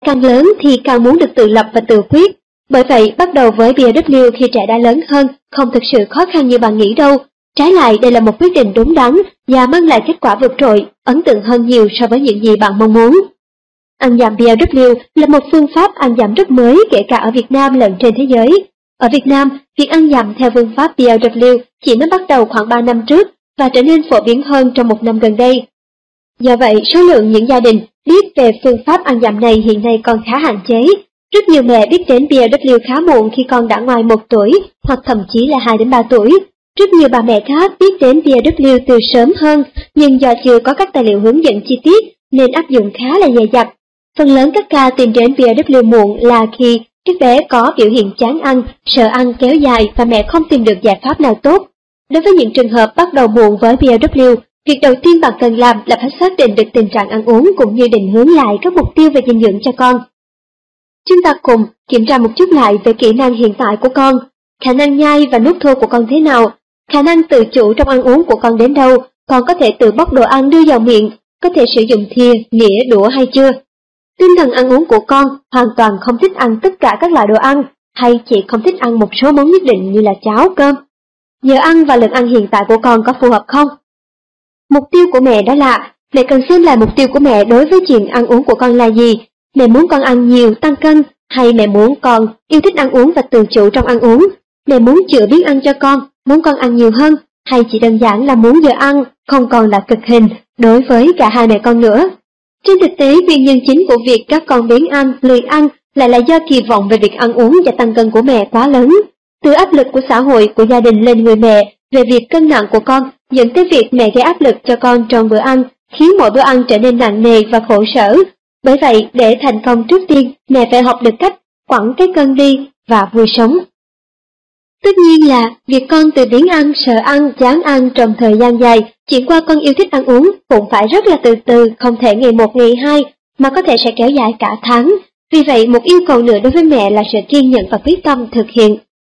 càng lớn thì càng muốn được tự lập và tự quyết. Bởi vậy, bắt đầu với BOW khi trẻ đã lớn hơn không thực sự khó khăn như bạn nghĩ đâu. Trái lại, đây là một quyết định đúng đắn và mang lại kết quả vượt trội, ấn tượng hơn nhiều so với những gì bạn mong muốn. Ăn dặm BOW là một phương pháp ăn dặm rất mới kể cả ở Việt Nam lẫn trên thế giới. Ở Việt Nam, việc ăn dặm theo phương pháp BOW chỉ mới bắt đầu khoảng 3 năm trước và trở nên phổ biến hơn trong 1 năm gần đây. Do vậy, số lượng những gia đình biết về phương pháp ăn dặm này hiện nay còn khá hạn chế. Rất nhiều mẹ biết đến BOW khá muộn khi con đã ngoài 1 tuổi hoặc thậm chí là 2 đến 3 tuổi. Rất nhiều bà mẹ khác biết đến BOW từ sớm hơn, nhưng do chưa có các tài liệu hướng dẫn chi tiết nên áp dụng khá là dè dặt. Phần lớn các ca tìm đến BOW muộn là khi các bé có biểu hiện chán ăn, sợ ăn kéo dài và mẹ không tìm được giải pháp nào tốt. Đối với những trường hợp bắt đầu muộn với BOW, việc đầu tiên bạn cần làm là phải xác định được tình trạng ăn uống cũng như định hướng lại các mục tiêu về dinh dưỡng cho con. Chúng ta cùng kiểm tra một chút lại về kỹ năng hiện tại của con, khả năng nhai và nuốt thô của con thế nào, khả năng tự chủ trong ăn uống của con đến đâu, con có thể tự bóc đồ ăn đưa vào miệng, có thể sử dụng thìa, nĩa, đũa hay chưa. Tinh thần ăn uống của con hoàn toàn không thích ăn tất cả các loại đồ ăn, hay chỉ không thích ăn một số món nhất định như là cháo, cơm. Giờ ăn và lượng ăn hiện tại của con có phù hợp không? Mục tiêu của mẹ đó là, mẹ cần xem lại mục tiêu của mẹ đối với chuyện ăn uống của con là gì. Mẹ muốn con ăn nhiều, tăng cân, hay mẹ muốn con yêu thích ăn uống và tự chủ trong ăn uống? Mẹ muốn chữa biến ăn cho con, muốn con ăn nhiều hơn, hay chỉ đơn giản là muốn giờ ăn không còn là cực hình đối với cả hai mẹ con nữa? Trên thực tế, nguyên nhân chính của việc các con biếng ăn, lười ăn lại là do kỳ vọng về việc ăn uống và tăng cân của mẹ quá lớn. Từ áp lực của xã hội, của gia đình lên người mẹ về việc cân nặng của con dẫn tới việc mẹ gây áp lực cho con trong bữa ăn, khiến mỗi bữa ăn trở nên nặng nề và khổ sở. Bởi vậy, để thành công trước tiên, mẹ phải học được cách quẳng cái cân đi và vui sống. Tất nhiên là việc con từ biếng ăn, sợ ăn, chán ăn trong thời gian dài, chuyển qua con yêu thích ăn uống cũng phải rất là từ từ, không thể ngày 1 ngày 2, mà có thể sẽ kéo dài cả tháng. Vì vậy, một yêu cầu nữa đối với mẹ là sự kiên nhẫn và quyết tâm thực hiện.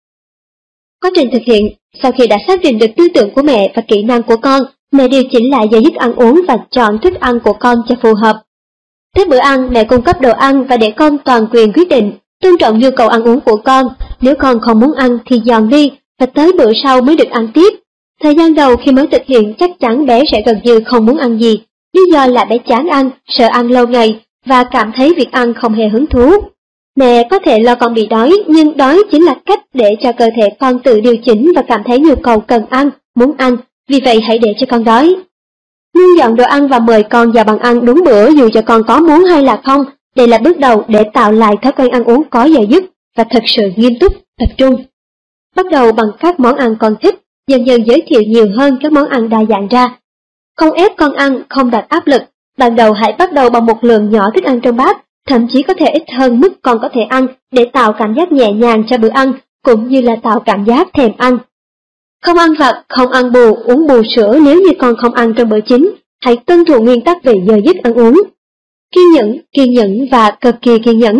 Quá trình thực hiện, sau khi đã xác định được tư tưởng của mẹ và kỹ năng của con, mẹ điều chỉnh lại giờ giấc ăn uống và chọn thức ăn của con cho phù hợp. Thế bữa ăn, mẹ cung cấp đồ ăn và để con toàn quyền quyết định, tôn trọng nhu cầu ăn uống của con. Nếu con không muốn ăn thì dọn đi và tới bữa sau mới được ăn tiếp. Thời gian đầu khi mới thực hiện chắc chắn bé sẽ gần như không muốn ăn gì. Lý do là bé chán ăn, sợ ăn lâu ngày và cảm thấy việc ăn không hề hứng thú. Mẹ có thể lo con bị đói, nhưng đói chính là cách để cho cơ thể con tự điều chỉnh và cảm thấy nhu cầu cần ăn, muốn ăn. Vì vậy hãy để cho con đói. Luôn dọn đồ ăn và mời con vào bàn ăn đúng bữa dù cho con có muốn hay là không. Đây là bước đầu để tạo lại thói quen ăn uống có giờ giấc và thật sự nghiêm túc, tập trung. Bắt đầu bằng các món ăn con thích, dần dần giới thiệu nhiều hơn các món ăn đa dạng ra. Không ép con ăn, không đặt áp lực. Ban đầu hãy bắt đầu bằng một lượng nhỏ thức ăn trong bát, thậm chí có thể ít hơn mức con có thể ăn để tạo cảm giác nhẹ nhàng cho bữa ăn, cũng như là tạo cảm giác thèm ăn. Không ăn vặt, không ăn bù, uống bù sữa nếu như con không ăn trong bữa chính. Hãy tuân thủ nguyên tắc về giờ giấc ăn uống. Kiên nhẫn và cực kỳ kiên nhẫn.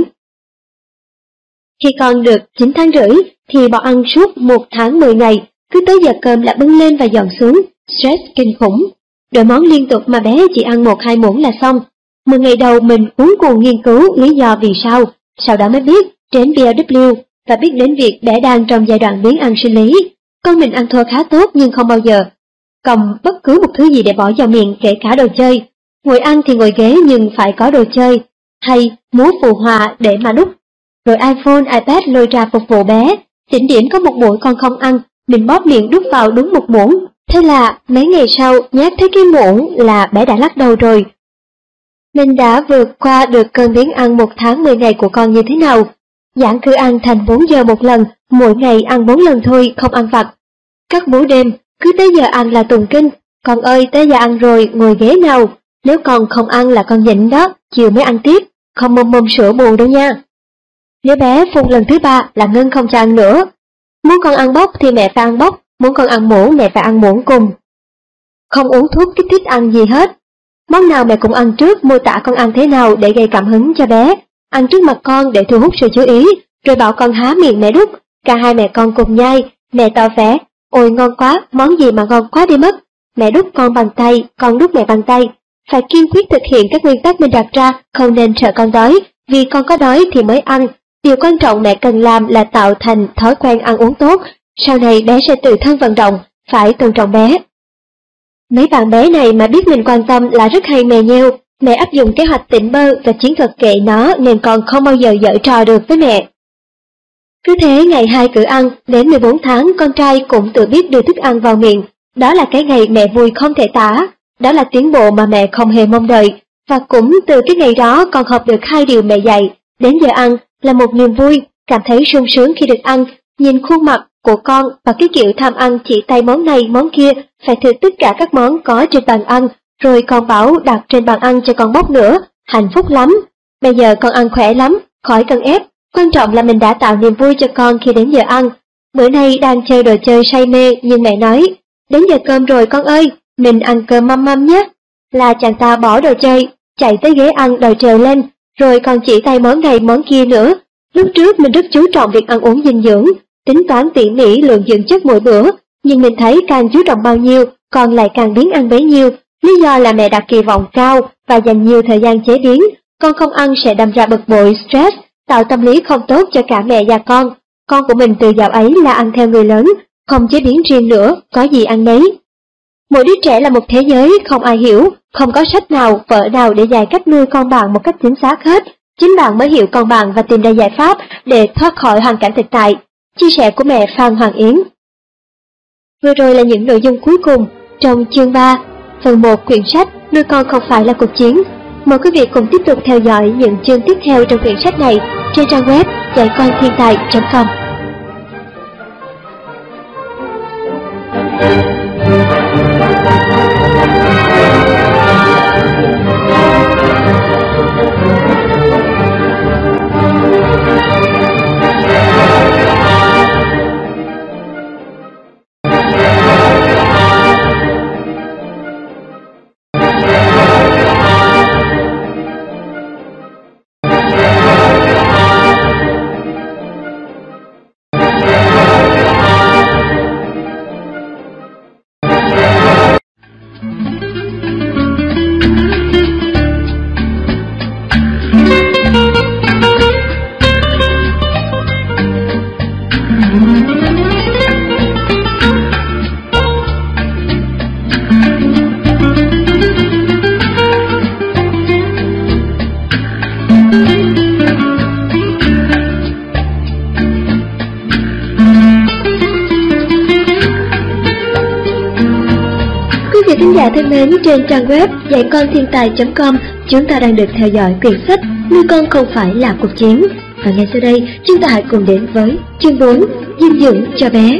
Khi con được 9 tháng rưỡi thì bỏ ăn suốt 1 tháng 10 ngày, cứ tới giờ cơm là bưng lên và dọn xuống, stress kinh khủng. Đổi món liên tục mà bé chỉ ăn 1-2 muỗng là xong. 10 ngày đầu mình cuống cuồng nghiên cứu lý do vì sao, sau đó mới biết đến BOW và biết đến việc bé đang trong giai đoạn biếng ăn sinh lý. Con mình ăn thua khá tốt nhưng không bao giờ cầm bất cứ một thứ gì để bỏ vào miệng, kể cả đồ chơi. Ngồi ăn thì ngồi ghế nhưng phải có đồ chơi, hay múa phù hòa để mà đút. Rồi iPhone, iPad lôi ra phục vụ bé. Đỉnh điểm có một buổi con không ăn, mình bóp miệng đút vào đúng 1 muỗng. Thế là mấy ngày sau nhát thấy cái muỗng là bé đã lắc đầu rồi. Mình đã vượt qua được cơn biếng ăn 1 tháng 10 ngày của con như thế nào? Giãn cứ ăn thành 4 giờ một lần, mỗi ngày ăn 4 lần thôi, không ăn vặt. Các bữa đêm, cứ tới giờ ăn là tụng kinh. Con ơi, tới giờ ăn rồi, ngồi ghế nào. Nếu con không ăn là con nhịn đó, chiều mới ăn tiếp, không mồm sữa bù đâu nha. Nếu bé phun lần thứ 3 là ngưng không cho ăn nữa. Muốn con ăn bốc thì mẹ phải ăn bốc, muốn con ăn muỗng mẹ phải ăn muỗng cùng. Không uống thuốc kích thích ăn gì hết. Món nào mẹ cũng ăn trước, mô tả con ăn thế nào để gây cảm hứng cho bé. Ăn trước mặt con để thu hút sự chú ý, rồi bảo con há miệng mẹ đút. Cả hai mẹ con cùng nhai, mẹ tỏ vẻ, ôi ngon quá, món gì mà ngon quá đi mất. Mẹ đút con bằng tay, con đút mẹ bằng tay. Phải kiên quyết thực hiện các nguyên tắc mình đặt ra, không nên sợ con đói, vì con có đói thì mới ăn. Điều quan trọng mẹ cần làm là tạo thành thói quen ăn uống tốt, sau này bé sẽ tự thân vận động, phải tôn trọng bé. Mấy bạn bé này mà biết mình quan tâm là rất hay mè nheo. Mẹ áp dụng kế hoạch tỉnh bơ và chiến thuật kệ nó nên con không bao giờ giở trò được với mẹ. Cứ thế ngày 2 cử ăn, đến 14 tháng con trai cũng tự biết đưa thức ăn vào miệng. Đó là cái ngày mẹ vui không thể tả, đó là tiến bộ mà mẹ không hề mong đợi. Và cũng từ cái ngày đó con học được 2 điều mẹ dạy. Đến giờ ăn là một niềm vui, cảm thấy sung sướng khi được ăn, nhìn khuôn mặt của con và cái kiểu tham ăn chỉ tay món này món kia, phải thử tất cả các món có trên bàn ăn, rồi còn bảo đặt trên bàn ăn cho con bóc nữa, hạnh phúc lắm. Bây giờ con ăn khỏe lắm, khỏi cần ép, quan trọng là mình đã tạo niềm vui cho con khi đến giờ ăn. Bữa nay đang chơi đồ chơi say mê nhưng mẹ nói, đến giờ cơm rồi con ơi, mình ăn cơm măm măm nhé. Là chàng ta bỏ đồ chơi, chạy tới ghế ăn đòi trèo lên, rồi còn chỉ tay món này món kia nữa. Lúc trước mình rất chú trọng việc ăn uống dinh dưỡng, tính toán tỉ mỉ lượng dưỡng chất mỗi bữa, nhưng mình thấy càng chú trọng bao nhiêu, con lại càng biến ăn bấy nhiêu. Lý do là mẹ đặt kỳ vọng cao và dành nhiều thời gian chế biến, con không ăn sẽ đâm ra bực bội, stress, tạo tâm lý không tốt cho cả mẹ và con. Con của mình từ dạo ấy là ăn theo người lớn, không chế biến riêng nữa, có gì ăn nấy. Mỗi đứa trẻ là một thế giới, không ai hiểu, không có sách nào, vở nào để dạy cách nuôi con bạn một cách chính xác hết. Chính bạn mới hiểu con bạn và tìm ra giải pháp để thoát khỏi hoàn cảnh thực tại. Chia sẻ của mẹ Phan Hoàng Yến. Vừa rồi là những nội dung cuối cùng trong chương 3, phần 1 quyển sách Nuôi con không phải là cuộc chiến. Mời quý vị cùng tiếp tục theo dõi những chương tiếp theo trong quyển sách này trên trang web dạy-con-thiên-tài.com. Thân mến, trên trang web dạy-con-thiên-tài.com, chúng ta đang được theo dõi quyển sách Nuôi con không phải là cuộc chiến. Và ngay sau đây, chúng ta hãy cùng đến với chương 4, dinh dưỡng cho bé.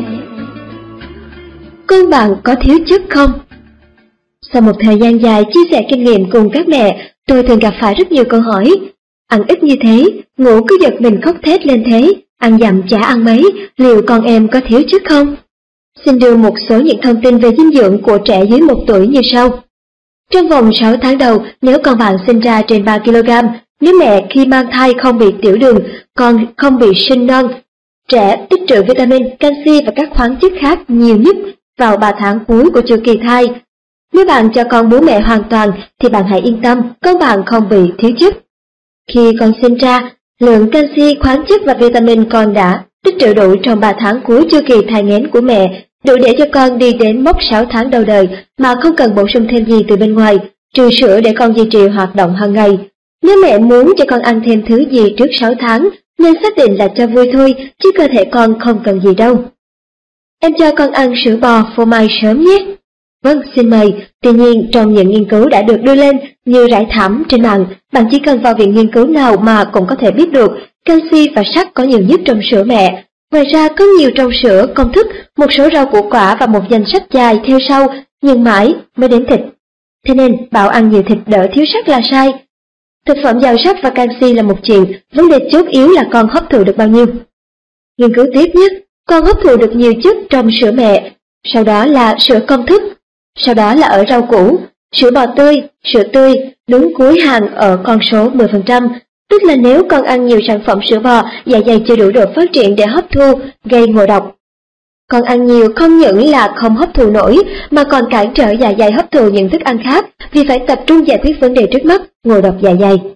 Con bạn có thiếu chất không? Sau một thời gian dài chia sẻ kinh nghiệm cùng các mẹ, tôi thường gặp phải rất nhiều câu hỏi. Ăn ít như thế, ngủ cứ giật mình khóc thét lên thế, ăn dặm chả ăn mấy, liệu con em có thiếu chất không? Xin đưa một số những thông tin về dinh dưỡng của trẻ dưới 1 tuổi như sau. Trong vòng 6 tháng đầu, nếu con bạn sinh ra trên 3 kg, nếu mẹ khi mang thai không bị tiểu đường, con không bị sinh non, trẻ tích trữ vitamin, canxi và các khoáng chất khác nhiều nhất vào 3 tháng cuối của chu kỳ thai. Nếu bạn cho con bú mẹ hoàn toàn thì bạn hãy yên tâm, con bạn không bị thiếu chất. Khi con sinh ra, lượng canxi, khoáng chất và vitamin con đã tích trữ đủ trong 3 tháng cuối chu kỳ thai nghén của mẹ, đủ để cho con đi đến mốc 6 tháng đầu đời mà không cần bổ sung thêm gì từ bên ngoài, trừ sữa để con duy trì hoạt động hàng ngày. Nếu mẹ muốn cho con ăn thêm thứ gì trước 6 tháng, nên xác định là cho vui thôi, chứ cơ thể con không cần gì đâu. Em cho con ăn sữa bò, phô mai sớm nhé. Vâng, xin mời. Tuy nhiên, trong những nghiên cứu đã được đưa lên như rải thảm trên mạng, bạn chỉ cần vào viện nghiên cứu nào mà cũng có thể biết được canxi và sắt có nhiều nhất trong sữa mẹ. Ngoài ra có nhiều trong sữa, công thức, một số rau củ quả và một danh sách dài theo sau, nhưng mãi mới đến thịt. Thế nên bảo ăn nhiều thịt đỡ thiếu sắt là sai. Thực phẩm giàu sắt và canxi là một chuyện, vấn đề chốt yếu là con hấp thụ được bao nhiêu. Nghiên cứu tiếp nhất, con hấp thụ được nhiều chất trong sữa mẹ, sau đó là sữa công thức, sau đó là ở rau củ, sữa bò tươi, sữa tươi, đứng cuối hàng ở con số 10%. Tức là nếu con ăn nhiều sản phẩm sữa bò, dạ dày chưa đủ độ phát triển để hấp thu, gây ngộ độc. Con ăn nhiều không những là không hấp thụ nổi, mà còn cản trở dạ dày hấp thụ những thức ăn khác, vì phải tập trung giải quyết vấn đề trước mắt, ngộ độc dạ dày.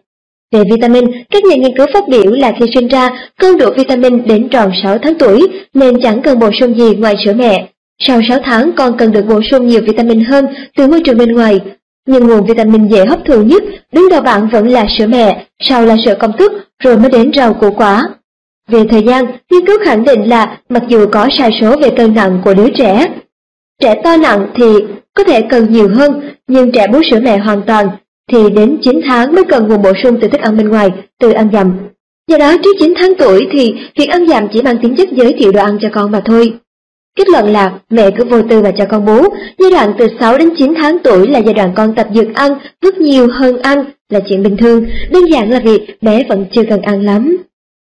Về vitamin, các nhà nghiên cứu phát biểu là khi sinh ra, con đủ vitamin đến tròn 6 tháng tuổi nên chẳng cần bổ sung gì ngoài sữa mẹ. Sau 6 tháng, con cần được bổ sung nhiều vitamin hơn từ môi trường bên ngoài. Nhưng nguồn vitamin dễ hấp thụ nhất, đứng đầu bảng vẫn là sữa mẹ, sau là sữa công thức, rồi mới đến rau củ quả. Về thời gian, nghiên cứu khẳng định là mặc dù có sai số về cân nặng của đứa trẻ to nặng thì có thể cần nhiều hơn, nhưng trẻ bú sữa mẹ hoàn toàn thì đến 9 tháng mới cần nguồn bổ sung từ thức ăn bên ngoài, từ ăn dặm. Do đó trước 9 tháng tuổi thì việc ăn dặm chỉ mang tính chất giới thiệu đồ ăn cho con mà thôi. Kết luận là mẹ cứ vô tư và cho con bú, giai đoạn từ 6 đến 9 tháng tuổi là giai đoạn con tập dượt ăn, vứt nhiều hơn ăn là chuyện bình thường, đơn giản là vì bé vẫn chưa cần ăn lắm.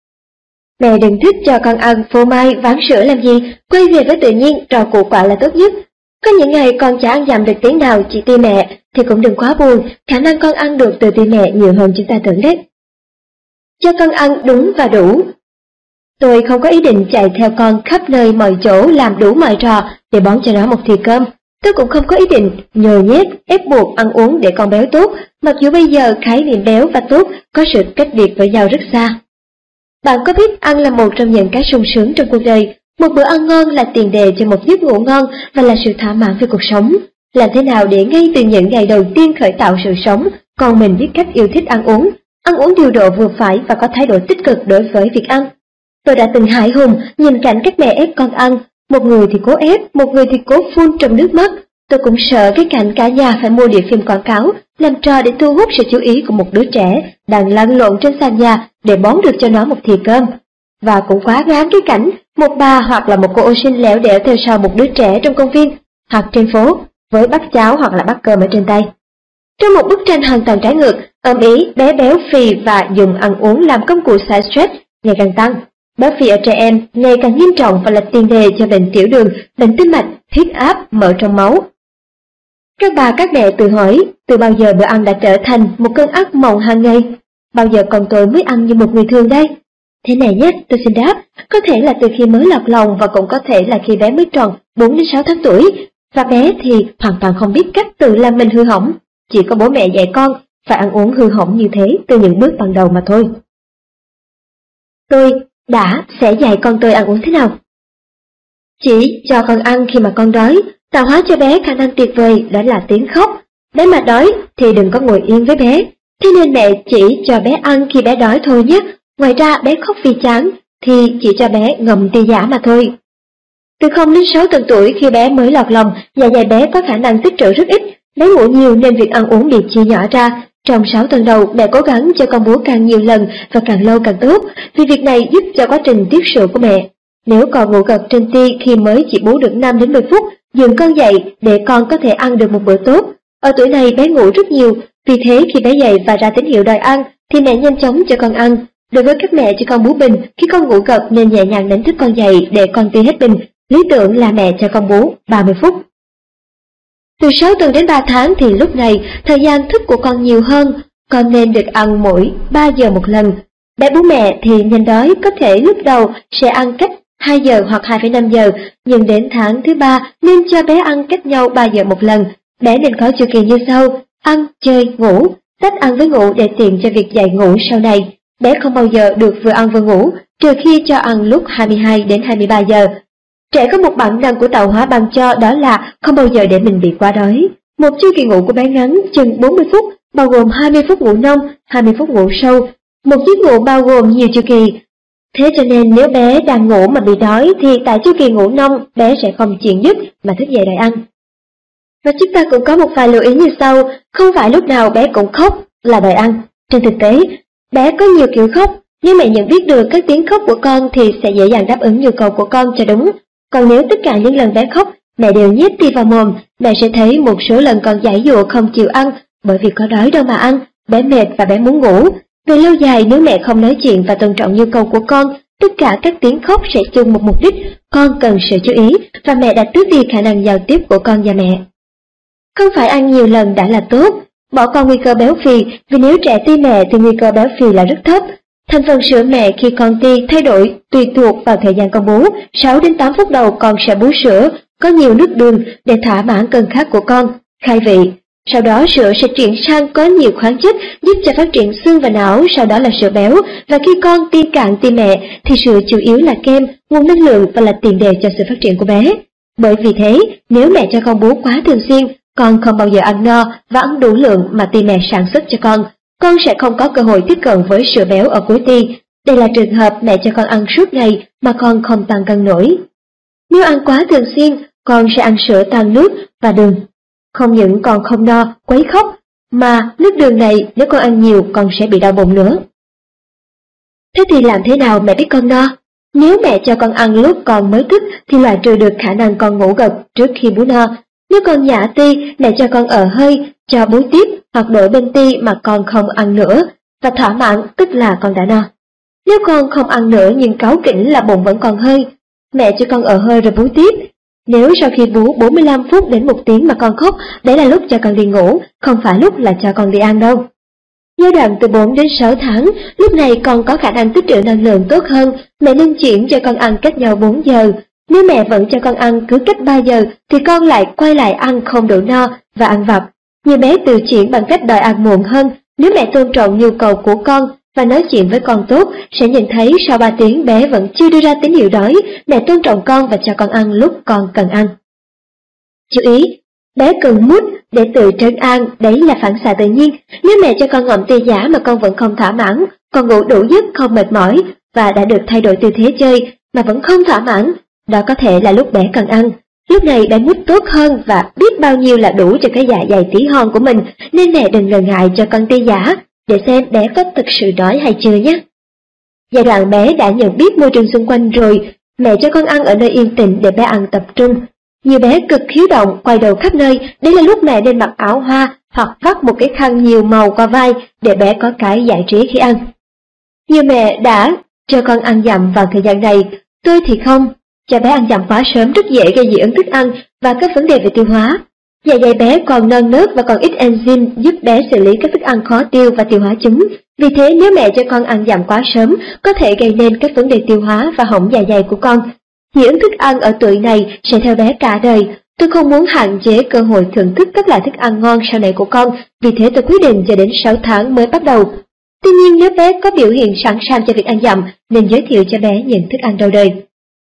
Mẹ đừng thích cho con ăn phô mai, ván sữa làm gì, quay về với tự nhiên, rau củ quả là tốt nhất. Có những ngày con chả ăn dặm được tiếng nào chỉ ti mẹ thì cũng đừng quá buồn, khả năng con ăn được từ ti mẹ nhiều hơn chúng ta tưởng đấy. Cho con ăn đúng và đủ. Tôi không có ý định chạy theo con khắp nơi mọi chỗ làm đủ mọi trò để bón cho nó một thìa cơm. Tôi cũng không có ý định nhồi nhét, ép buộc ăn uống để con béo tốt, mặc dù bây giờ khái niệm béo và tốt có sự cách biệt với nhau rất xa. Bạn có biết ăn là một trong những cái sung sướng trong cuộc đời, một bữa ăn ngon là tiền đề cho một giấc ngủ ngon và là sự thỏa mãn về cuộc sống. Làm thế nào để ngay từ những ngày đầu tiên khởi tạo sự sống, con mình biết cách yêu thích ăn uống điều độ vừa phải và có thái độ tích cực đối với việc ăn. Tôi đã từng hãi hùng nhìn cảnh các mẹ ép con ăn, một người thì cố ép, một người thì cố phun trong nước mắt. Tôi cũng sợ cái cảnh cả nhà phải mua đĩa phim quảng cáo, làm trò để thu hút sự chú ý của một đứa trẻ đang lăn lộn trên sàn nhà để bón được cho nó một thìa cơm. Và cũng quá ngán cái cảnh một bà hoặc là một cô ô sin lẻo đẻo theo sau một đứa trẻ trong công viên hoặc trên phố với bát cháo hoặc là bát cơm ở trên tay. Trong một bức tranh hoàn toàn trái ngược, ầm ĩ bé béo phì và dùng ăn uống làm công cụ xả stress ngày càng tăng. Béo phì ở trẻ em ngày càng nghiêm trọng và là tiền đề cho bệnh tiểu đường, bệnh tim mạch, huyết áp, mỡ trong máu. Các bà các mẹ tự hỏi, từ bao giờ bữa ăn đã trở thành một cơn ác mộng hàng ngày? Bao giờ con tôi mới ăn như một người thường đây? Thế này nhé, tôi xin đáp, có thể là từ khi mới lọt lòng và cũng có thể là khi bé mới tròn 4 đến 6 tháng tuổi. Và bé thì hoàn toàn không biết cách tự làm mình hư hỏng. Chỉ có bố mẹ dạy con phải ăn uống hư hỏng như thế từ những bước ban đầu mà thôi. Tôi sẽ dạy con tôi ăn uống thế nào? Chỉ cho con ăn khi mà con đói, tạo hóa cho bé khả năng tuyệt vời đó là tiếng khóc. Bé mà đói thì đừng có ngồi yên với bé. Thế nên mẹ chỉ cho bé ăn khi bé đói thôi nhé. Ngoài ra bé khóc vì chán thì chỉ cho bé ngậm ti giả mà thôi. Từ 0 đến 6 tuần tuổi khi bé mới lọt lòng, dạ dày bé có khả năng tích trữ rất ít. Bé ngủ nhiều nên việc ăn uống bị chia nhỏ ra. Trong 6 tuần đầu, mẹ cố gắng cho con bú càng nhiều lần và càng lâu càng tốt, vì việc này giúp cho quá trình tiết sữa của mẹ. Nếu con ngủ gật trên ti khi mới chỉ bú được 5 đến 10 phút, dừng con dậy để con có thể ăn được một bữa tốt. Ở tuổi này bé ngủ rất nhiều, vì thế khi bé dậy và ra tín hiệu đòi ăn thì mẹ nhanh chóng cho con ăn. Đối với các mẹ cho con bú bình, khi con ngủ gật nên nhẹ nhàng đánh thức con dậy để con ti hết bình. Lý tưởng là mẹ cho con bú 30 phút. Từ 6 tuần đến 3 tháng thì lúc này thời gian thức của con nhiều hơn, con nên được ăn mỗi 3 giờ một lần. Bé bú mẹ thì nên đói, có thể lúc đầu sẽ ăn cách 2 giờ hoặc 2,5 giờ, nhưng đến tháng thứ 3 nên cho bé ăn cách nhau 3 giờ một lần. Bé nên có chu kỳ như sau: ăn, chơi, ngủ, tách ăn với ngủ để tiện cho việc dậy ngủ sau này. Bé không bao giờ được vừa ăn vừa ngủ, trừ khi cho ăn lúc 22 đến 23 giờ. Trẻ có một bản năng của tạo hóa ban cho, đó là không bao giờ để mình bị quá đói. Một chu kỳ ngủ của bé ngắn chừng 40 phút, bao gồm 20 phút ngủ nông, 20 phút ngủ sâu. Một giấc ngủ bao gồm nhiều chu kỳ. Thế cho nên nếu bé đang ngủ mà bị đói thì tại chu kỳ ngủ nông bé sẽ không chịu dứt mà thức dậy đòi ăn. Và chúng ta cũng có một vài lưu ý như sau: không phải lúc nào bé cũng khóc là đòi ăn. Trên thực tế, bé có nhiều kiểu khóc. Nếu mẹ nhận biết được các tiếng khóc của con thì sẽ dễ dàng đáp ứng nhu cầu của con cho đúng. Còn nếu tất cả những lần bé khóc, mẹ đều nhét ti vào mồm, mẹ sẽ thấy một số lần con giãy giụa không chịu ăn, bởi vì có đói đâu mà ăn, bé mệt và bé muốn ngủ. Về lâu dài, nếu mẹ không nói chuyện và tôn trọng nhu cầu của con, tất cả các tiếng khóc sẽ chung một mục đích: con cần sự chú ý, và mẹ đã tước đi khả năng giao tiếp của con và mẹ. Không phải ăn nhiều lần đã là tốt. Bỏ qua nguy cơ béo phì, vì nếu trẻ ti mẹ thì nguy cơ béo phì là rất thấp. Thành phần sữa mẹ khi con ti thay đổi tùy thuộc vào thời gian con bú. 6 đến 8 phút đầu con sẽ bú sữa có nhiều nước đường để thỏa mãn cơn khát của con, khai vị. Sau đó sữa sẽ chuyển sang có nhiều khoáng chất giúp cho phát triển xương và não, sau đó là sữa béo. Và khi con ti cạn ti mẹ thì sữa chủ yếu là kem, nguồn năng lượng và là tiền đề cho sự phát triển của bé. Bởi vì thế, nếu mẹ cho con bú quá thường xuyên, con không bao giờ ăn no và ăn đủ lượng mà ti mẹ sản xuất cho con sẽ không có cơ hội tiếp cận với sữa béo ở cuối ti. Đây là trường hợp mẹ cho con ăn suốt ngày mà con không tăng cân nổi. Nếu ăn quá thường xuyên, con sẽ ăn sữa toàn nước và đường. Không những con không no, quấy khóc, mà nước đường này nếu con ăn nhiều con sẽ bị đau bụng nữa. Thế thì làm thế nào mẹ biết con no? Nếu mẹ cho con ăn lúc con mới thức thì loại trừ được khả năng con ngủ gật trước khi bú no. Nếu con nhả ti, mẹ cho con ở hơi, cho bú tiếp hoặc đổi bên ti mà con không ăn nữa và thỏa mãn, tức là con đã no. Nếu con không ăn nữa nhưng cáu kỉnh là bụng vẫn còn hơi, mẹ cho con ở hơi rồi bú tiếp. Nếu sau khi bú 45 phút đến 1 tiếng mà con khóc, đấy là lúc cho con đi ngủ, không phải lúc là cho con đi ăn đâu. Giai đoạn từ 4 đến 6 tháng, lúc này con có khả năng tích trữ năng lượng tốt hơn, mẹ nên chuyển cho con ăn cách nhau 4 giờ. Nếu mẹ vẫn cho con ăn cứ cách 3 giờ thì con lại quay lại ăn không đủ no và ăn vặt. Nhiều bé tự chuyển bằng cách đòi ăn muộn hơn. Nếu mẹ tôn trọng nhu cầu của con và nói chuyện với con tốt, sẽ nhìn thấy sau 3 tiếng bé vẫn chưa đưa ra tín hiệu đói, mẹ tôn trọng con và cho con ăn lúc con cần ăn. Chú ý, bé cần mút để tự trấn an, đấy là phản xạ tự nhiên. Nếu mẹ cho con ngậm ti giả mà con vẫn không thỏa mãn, con ngủ đủ giấc không mệt mỏi và đã được thay đổi tư thế chơi mà vẫn không thỏa mãn, đó có thể là lúc bé cần ăn. Lúc này bé mút tốt hơn và biết bao nhiêu là đủ cho cái dạ dày tí hon của mình, nên mẹ đừng ngần ngại cho con ti giả để xem bé có thực sự đói hay chưa nhé. Giai đoạn bé đã nhận biết môi trường xung quanh rồi, mẹ cho con ăn ở nơi yên tĩnh để bé ăn tập trung. Nhiều bé cực hiếu động, quay đầu khắp nơi, đây là lúc mẹ nên mặc áo hoa hoặc vắt một cái khăn nhiều màu qua vai để bé có cái giải trí khi ăn. Nhiều mẹ đã cho con ăn dặm vào thời gian này, tôi thì không. Cho bé ăn dặm quá sớm rất dễ gây dị ứng thức ăn và các vấn đề về tiêu hóa. Dạ dày bé còn non nớt và còn ít enzyme giúp bé xử lý các thức ăn khó tiêu và tiêu hóa chúng. Vì thế nếu mẹ cho con ăn dặm quá sớm có thể gây nên các vấn đề tiêu hóa và hỏng dạ dày của con. Dị ứng thức ăn ở tuổi này sẽ theo bé cả đời. Tôi không muốn hạn chế cơ hội thưởng thức các loại thức ăn ngon sau này của con, vì thế tôi quyết định cho đến 6 tháng mới bắt đầu. Tuy nhiên nếu bé có biểu hiện sẵn sàng cho việc ăn dặm, nên giới thiệu cho bé những thức ăn đầu đời.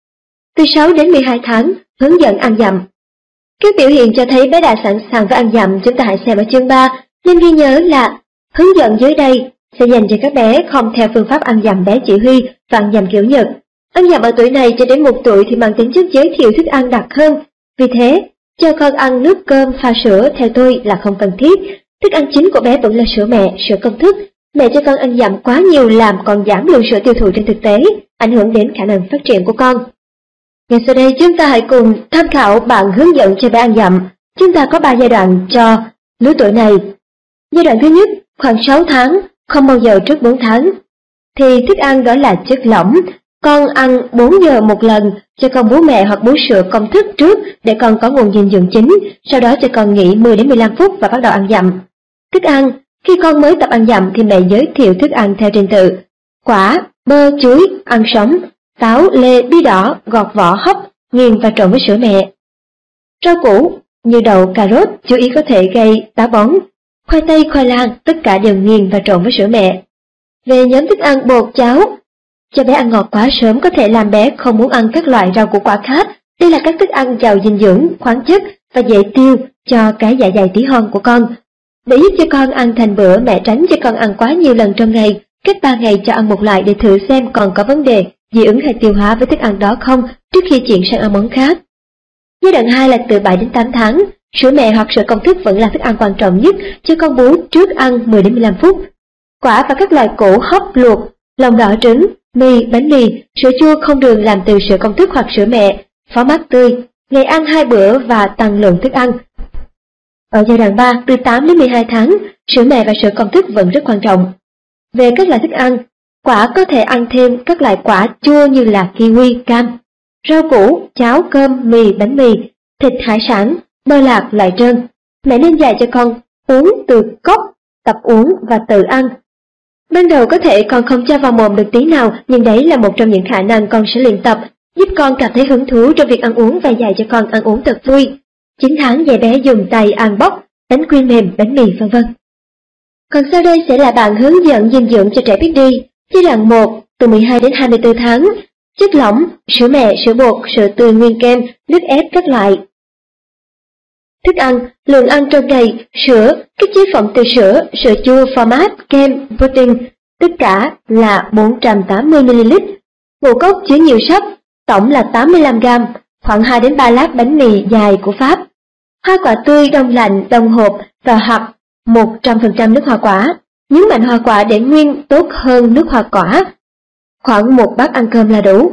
Từ 6 đến 12 tháng, hướng dẫn ăn dặm. Các biểu hiện cho thấy bé đã sẵn sàng với ăn dặm chúng ta hãy xem ở chương 3, nên ghi nhớ là hướng dẫn dưới đây sẽ dành cho các bé không theo phương pháp ăn dặm bé chỉ huy và ăn dặm kiểu Nhật. Ăn dặm ở tuổi này cho đến 1 tuổi thì mang tính chất giới thiệu thức ăn đặc hơn. Vì thế, cho con ăn nước cơm pha sữa theo tôi là không cần thiết. Thức ăn chính của bé vẫn là sữa mẹ, sữa công thức. Mẹ cho con ăn dặm quá nhiều làm con giảm lượng sữa tiêu thụ trên thực tế, ảnh hưởng đến khả năng phát triển của con. Ngay sau đây chúng ta hãy cùng tham khảo bản hướng dẫn cho bé ăn dặm. Chúng ta có 3 giai đoạn cho lứa tuổi này. Giai đoạn thứ nhất, khoảng 6 tháng, không bao giờ trước 4 tháng. Thì thức ăn đó là chất lỏng. Con ăn 4 giờ một lần, cho con bú mẹ hoặc bú sữa công thức trước để con có nguồn dinh dưỡng chính, sau đó cho con nghỉ 10 đến 15 phút và bắt đầu ăn dặm. Thức ăn, khi con mới tập ăn dặm thì mẹ giới thiệu thức ăn theo trình tự. Quả, bơ, chuối, ăn sống, táo, lê, bí đỏ, gọt vỏ hấp, nghiền và trộn với sữa mẹ. Rau củ như đậu, cà rốt chú ý có thể gây táo bón. Khoai tây, khoai lang tất cả đều nghiền và trộn với sữa mẹ. Về nhóm thức ăn bột, cháo, cho bé ăn ngọt quá sớm có thể làm bé không muốn ăn các loại rau củ quả khác. Đây là các thức ăn giàu dinh dưỡng, khoáng chất và dễ tiêu cho cái dạ dày tí hon của con. Để giúp cho con ăn thành bữa, mẹ tránh cho con ăn quá nhiều lần trong ngày, cách 3 ngày cho ăn một loại để thử xem còn có vấn đề dị ứng hay tiêu hóa với thức ăn đó không trước khi chuyển sang ăn món khác. Giai đoạn 2 là từ 7 đến 8 tháng, sữa mẹ hoặc sữa công thức vẫn là thức ăn quan trọng nhất cho con bú trước ăn 10 đến 15 phút. Quả và các loại củ hấp luộc, lòng đỏ trứng, mì, bánh mì, sữa chua không đường làm từ sữa công thức hoặc sữa mẹ, phó mát tươi, ngày ăn 2 bữa và tăng lượng thức ăn. Ở giai đoạn 3, từ 8 đến 12 tháng, sữa mẹ và sữa công thức vẫn rất quan trọng. Về các loại thức ăn, quả có thể ăn thêm các loại quả chua như là kiwi, cam, rau củ, cháo, cơm, mì, bánh mì, thịt, hải sản, bơ lạc, loại trơn. Mẹ nên dạy cho con uống từ cốc, tập uống và tự ăn. Ban đầu có thể con không cho vào mồm được tí nào, nhưng đấy là một trong những khả năng con sẽ luyện tập, giúp con cảm thấy hứng thú trong việc ăn uống và dạy cho con ăn uống thật vui. 9 tháng dạy bé dùng tay ăn bóc, bánh quy mềm, bánh mì v.v. Còn sau đây sẽ là bảng hướng dẫn dinh dưỡng cho trẻ biết đi. Giai đoạn 1, từ 12 đến 24 tháng. Chất lỏng, sữa mẹ, sữa bột, sữa tươi nguyên kem, nước ép các loại. Thức ăn, lượng ăn trong ngày, sữa, các chế phẩm từ sữa, sữa chua, format, kem, pudding, tất cả là 480ml. Ngũ cốc chứa nhiều sắt, tổng là 85g, khoảng 2 đến 3 lát bánh mì dài của Pháp. Hoa quả tươi đông lạnh, đông hộp và hoặc 100% nước hoa quả. Nhấn mạnh hoa quả để nguyên tốt hơn nước hoa quả. Khoảng 1 bát ăn cơm là đủ.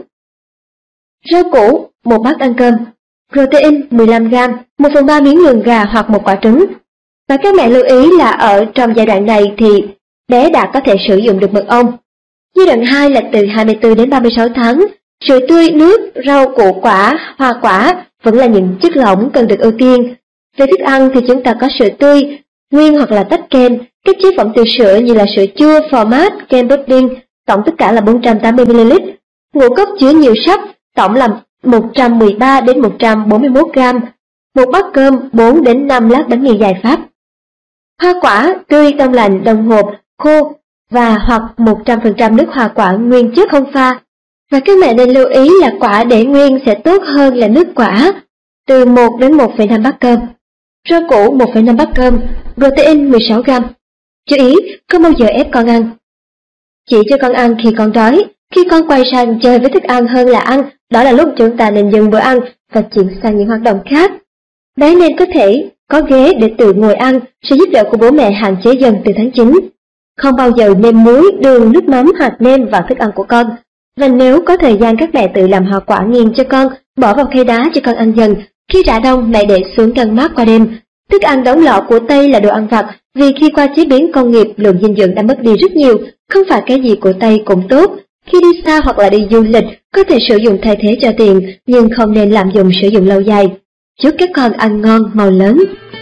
Rau củ, 1 bát ăn cơm. Protein 15g, 1/3 miếng lườn gà hoặc 1 quả trứng. Và các mẹ lưu ý là ở trong giai đoạn này thì bé đã có thể sử dụng được mật ong. Giai đoạn 2 là từ 24 đến 36 tháng. Sữa tươi, nước, rau củ quả, hoa quả vẫn là những chất lỏng cần được ưu tiên. Về thức ăn thì chúng ta có sữa tươi, nguyên hoặc là tách kem, các chế phẩm từ sữa như là sữa chua, format, kem pudding, tổng tất cả là 480ml. Ngũ cốc chứa nhiều sắt, tổng là 113 đến 141g. Một bát cơm, 4 đến 5 lát bánh mì dài Pháp. Hoa quả tươi đông lạnh, đông hộp, khô và hoặc 100% nước hoa quả nguyên chất không pha. Và các mẹ nên lưu ý là quả để nguyên sẽ tốt hơn là nước quả, từ 1 đến 1,5 bát cơm. Rau củ 1,5 bát cơm, protein 16g. Chú ý, không bao giờ ép con ăn. Chỉ cho con ăn khi con đói, khi con quay sang chơi với thức ăn hơn là ăn, đó là lúc chúng ta nên dừng bữa ăn và chuyển sang những hoạt động khác. Bé nên có thể có ghế để tự ngồi ăn, sự giúp đỡ của bố mẹ hạn chế dần từ tháng 9. Không bao giờ nêm muối, đường, nước mắm hoặc nêm vào thức ăn của con. Và nếu có thời gian các mẹ tự làm hoa quả nghiền cho con, bỏ vào khay đá cho con ăn dần. Khi rã đông, mẹ để xuống ngăn mát qua đêm. Thức ăn đóng lọ của Tây là đồ ăn vặt, vì khi qua chế biến công nghiệp, lượng dinh dưỡng đã mất đi rất nhiều, không phải cái gì của Tây cũng tốt. Khi đi xa hoặc là đi du lịch, có thể sử dụng thay thế cho tiền, nhưng không nên lạm dụng sử dụng lâu dài. Chúc các con ăn ngon, màu lớn.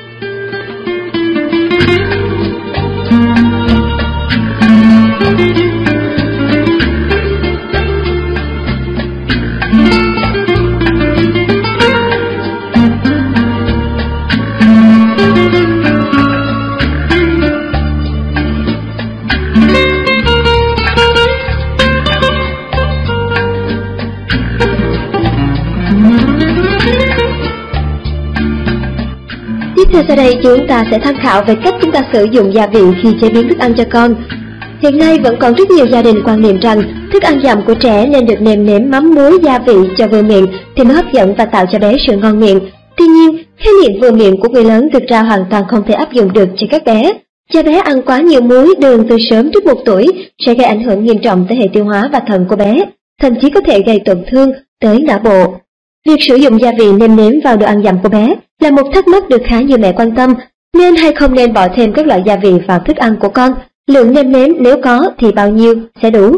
Tiếp theo sau đây chúng ta sẽ tham khảo về cách chúng ta sử dụng gia vị khi chế biến thức ăn cho con. Hiện nay vẫn còn rất nhiều gia đình quan niệm rằng thức ăn dặm của trẻ nên được nêm nếm mắm muối gia vị cho vừa miệng thì mới hấp dẫn và tạo cho bé sự ngon miệng. Tuy nhiên, khái niệm vừa miệng của người lớn thực ra hoàn toàn không thể áp dụng được cho các bé. Cho bé ăn quá nhiều muối, đường từ sớm trước 1 tuổi sẽ gây ảnh hưởng nghiêm trọng tới hệ tiêu hóa và thận của bé, thậm chí có thể gây tổn thương tới não bộ. Việc sử dụng gia vị nêm nếm vào đồ ăn dặm của bé là một thắc mắc được khá nhiều mẹ quan tâm, nên hay không nên bỏ thêm các loại gia vị vào thức ăn của con, lượng nêm nếm nếu có thì bao nhiêu sẽ đủ.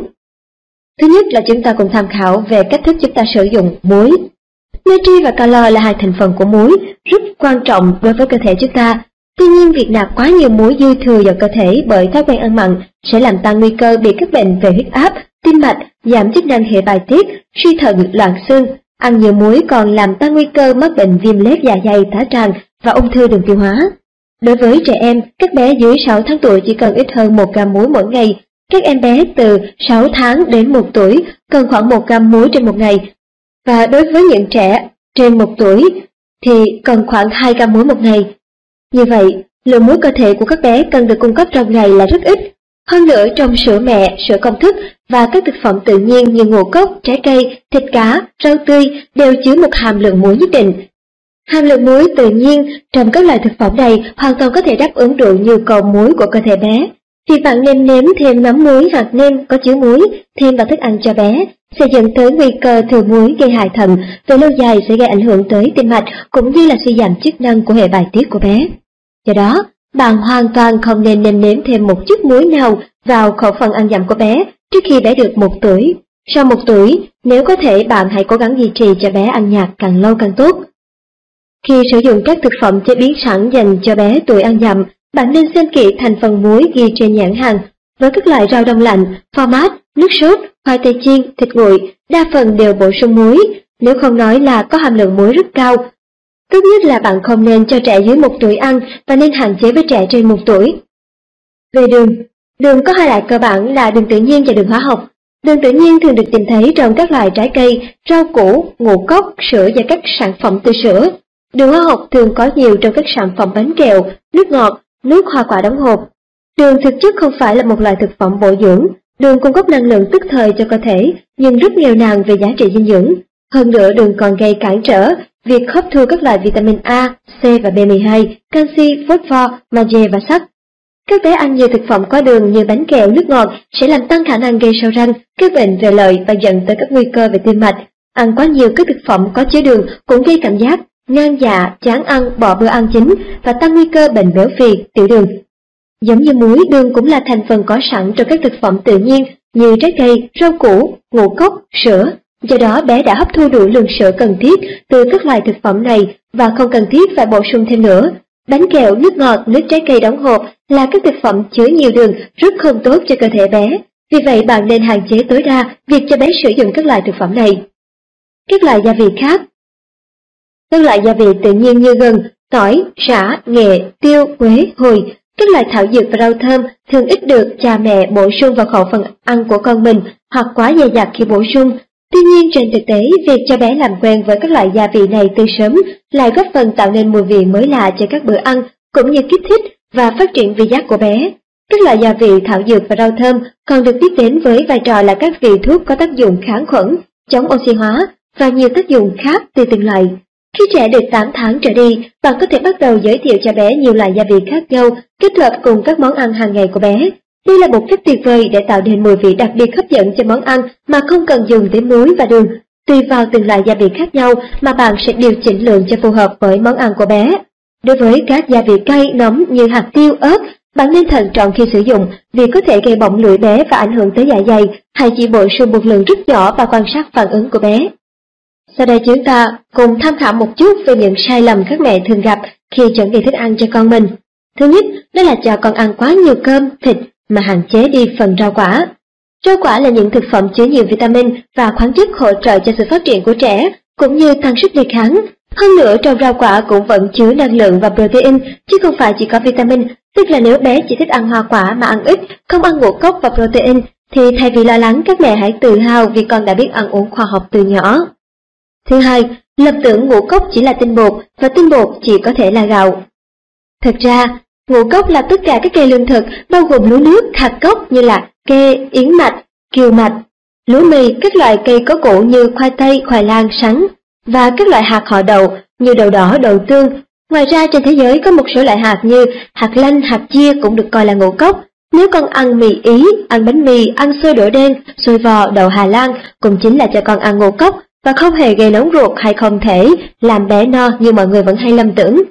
Thứ nhất là chúng ta cùng tham khảo về cách thức chúng ta sử dụng muối. Natri và calo là hai thành phần của muối, rất quan trọng đối với cơ thể chúng ta. Tuy nhiên, việc nạp quá nhiều muối dư thừa vào cơ thể bởi thói quen ăn mặn sẽ làm tăng nguy cơ bị các bệnh về huyết áp, tim mạch, giảm chức năng hệ bài tiết, suy thận, loãng xương. Ăn nhiều muối còn làm tăng nguy cơ mắc bệnh viêm loét dạ dày, tá tràng và ung thư đường tiêu hóa. Đối với trẻ em, các bé dưới 6 tháng tuổi chỉ cần ít hơn 1 gam muối mỗi ngày. Các em bé từ 6 tháng đến 1 tuổi cần khoảng 1 gam muối trên một ngày. Và đối với những trẻ trên 1 tuổi thì cần khoảng 2 gam muối một ngày. Như vậy, lượng muối cơ thể của các bé cần được cung cấp trong ngày là rất ít. Hơn nữa, trong sữa mẹ, sữa công thức và các thực phẩm tự nhiên như ngũ cốc, trái cây, thịt cá, rau tươi đều chứa một hàm lượng muối nhất định. Hàm lượng muối tự nhiên trong các loại thực phẩm này hoàn toàn có thể đáp ứng đủ nhu cầu muối của cơ thể bé. Vì bạn nêm nếm thêm mắm muối hoặc nêm có chứa muối thêm vào thức ăn cho bé sẽ dẫn tới nguy cơ thừa muối gây hại thận, về lâu dài sẽ gây ảnh hưởng tới tim mạch cũng như là suy giảm chức năng của hệ bài tiết của bé. Do đó, bạn hoàn toàn không nên nêm nếm thêm một chút muối nào vào khẩu phần ăn dặm của bé trước khi bé được 1 tuổi. Sau 1 tuổi, nếu có thể bạn hãy cố gắng duy trì cho bé ăn nhạt càng lâu càng tốt. Khi sử dụng các thực phẩm chế biến sẵn dành cho bé tuổi ăn dặm, bạn nên xem kỹ thành phần muối ghi trên nhãn hàng. Với các loại rau đông lạnh, format, nước sốt, khoai tây chiên, thịt nguội, đa phần đều bổ sung muối, nếu không nói là có hàm lượng muối rất cao. Tốt nhất là bạn không nên cho trẻ dưới 1 tuổi ăn và nên hạn chế với trẻ trên 1 tuổi. Về đường, đường có hai loại cơ bản là đường tự nhiên và đường hóa học. Đường tự nhiên thường được tìm thấy trong các loại trái cây, rau củ, ngũ cốc, sữa và các sản phẩm từ sữa. Đường hóa học thường có nhiều trong các sản phẩm bánh kẹo, nước ngọt, nước hoa quả đóng hộp. Đường thực chất không phải là một loại thực phẩm bổ dưỡng. Đường cung cấp năng lượng tức thời cho cơ thể, nhưng rất nghèo nàn về giá trị dinh dưỡng. Hơn nữa, đường còn gây cản trở việc hấp thu các loại vitamin A, C và B12, canxi, phosphor, magie và sắt. Các bé ăn nhiều thực phẩm có đường như bánh kẹo, nước ngọt sẽ làm tăng khả năng gây sâu răng, các bệnh về lợi và dẫn tới các nguy cơ về tim mạch. Ăn quá nhiều các thực phẩm có chứa đường cũng gây cảm giác ngang dạ, chán ăn, bỏ bữa ăn chính và tăng nguy cơ bệnh béo phì, tiểu đường. Giống như muối, đường cũng là thành phần có sẵn trong các thực phẩm tự nhiên như trái cây, rau củ, ngũ cốc, sữa. Do đó bé đã hấp thu đủ lượng sữa cần thiết từ các loại thực phẩm này và không cần thiết phải bổ sung thêm nữa. Bánh kẹo, nước ngọt, nước trái cây đóng hộp là các thực phẩm chứa nhiều đường rất không tốt cho cơ thể bé. Vì vậy bạn nên hạn chế tối đa việc cho bé sử dụng các loại thực phẩm này. Các loại gia vị khác. Các loại gia vị tự nhiên như gừng, tỏi, sả, nghệ, tiêu, quế, hồi, các loại thảo dược và rau thơm thường ít được cha mẹ bổ sung vào khẩu phần ăn của con mình hoặc quá dè dặt khi bổ sung. Tuy nhiên trên thực tế, việc cho bé làm quen với các loại gia vị này từ sớm lại góp phần tạo nên mùi vị mới lạ cho các bữa ăn, cũng như kích thích và phát triển vị giác của bé. Các loại gia vị, thảo dược và rau thơm còn được biết đến với vai trò là các vị thuốc có tác dụng kháng khuẩn, chống oxy hóa và nhiều tác dụng khác từ từng loại. Khi trẻ được 8 tháng trở đi, bạn có thể bắt đầu giới thiệu cho bé nhiều loại gia vị khác nhau kết hợp cùng các món ăn hàng ngày của bé. Đây là một cách tuyệt vời để tạo nên mùi vị đặc biệt hấp dẫn cho món ăn mà không cần dùng tới muối và đường. Tùy vào từng loại gia vị khác nhau mà bạn sẽ điều chỉnh lượng cho phù hợp với món ăn của bé. Đối với các gia vị cay, nóng như hạt tiêu, ớt, bạn nên thận trọng khi sử dụng vì có thể gây bỏng lưỡi bé và ảnh hưởng tới dạ dày. Hãy chỉ bổ sung một lượng rất nhỏ và quan sát phản ứng của bé. Sau đây chúng ta cùng tham khảo một chút về những sai lầm các mẹ thường gặp khi chuẩn bị thức ăn cho con mình. Thứ nhất, đó là cho con ăn quá nhiều cơm, thịt mà hạn chế đi phần rau quả. Rau quả là những thực phẩm chứa nhiều vitamin và khoáng chất hỗ trợ cho sự phát triển của trẻ, cũng như tăng sức đề kháng. Hơn nữa, trong rau quả cũng vẫn chứa năng lượng và protein, chứ không phải chỉ có vitamin. Tức là nếu bé chỉ thích ăn hoa quả mà ăn ít, không ăn ngũ cốc và protein, thì thay vì lo lắng, các mẹ hãy tự hào vì con đã biết ăn uống khoa học từ nhỏ. Thứ hai, lầm tưởng ngũ cốc chỉ là tinh bột và tinh bột chỉ có thể là gạo. Thật ra, ngũ cốc là tất cả các cây lương thực bao gồm lúa nước, hạt cốc như là kê, yến mạch, kiều mạch, lúa mì, các loại cây có củ như khoai tây, khoai lang, sắn và các loại hạt họ đậu như đậu đỏ, đậu tương. Ngoài ra trên thế giới có một số loại hạt như hạt lanh, hạt chia cũng được coi là ngũ cốc. Nếu con ăn mì Ý, ăn bánh mì, ăn xôi đỗ đen, xôi vò, đậu Hà Lan cũng chính là cho con ăn ngũ cốc và không hề gây nóng ruột hay không thể làm bé no như mọi người vẫn hay lầm tưởng.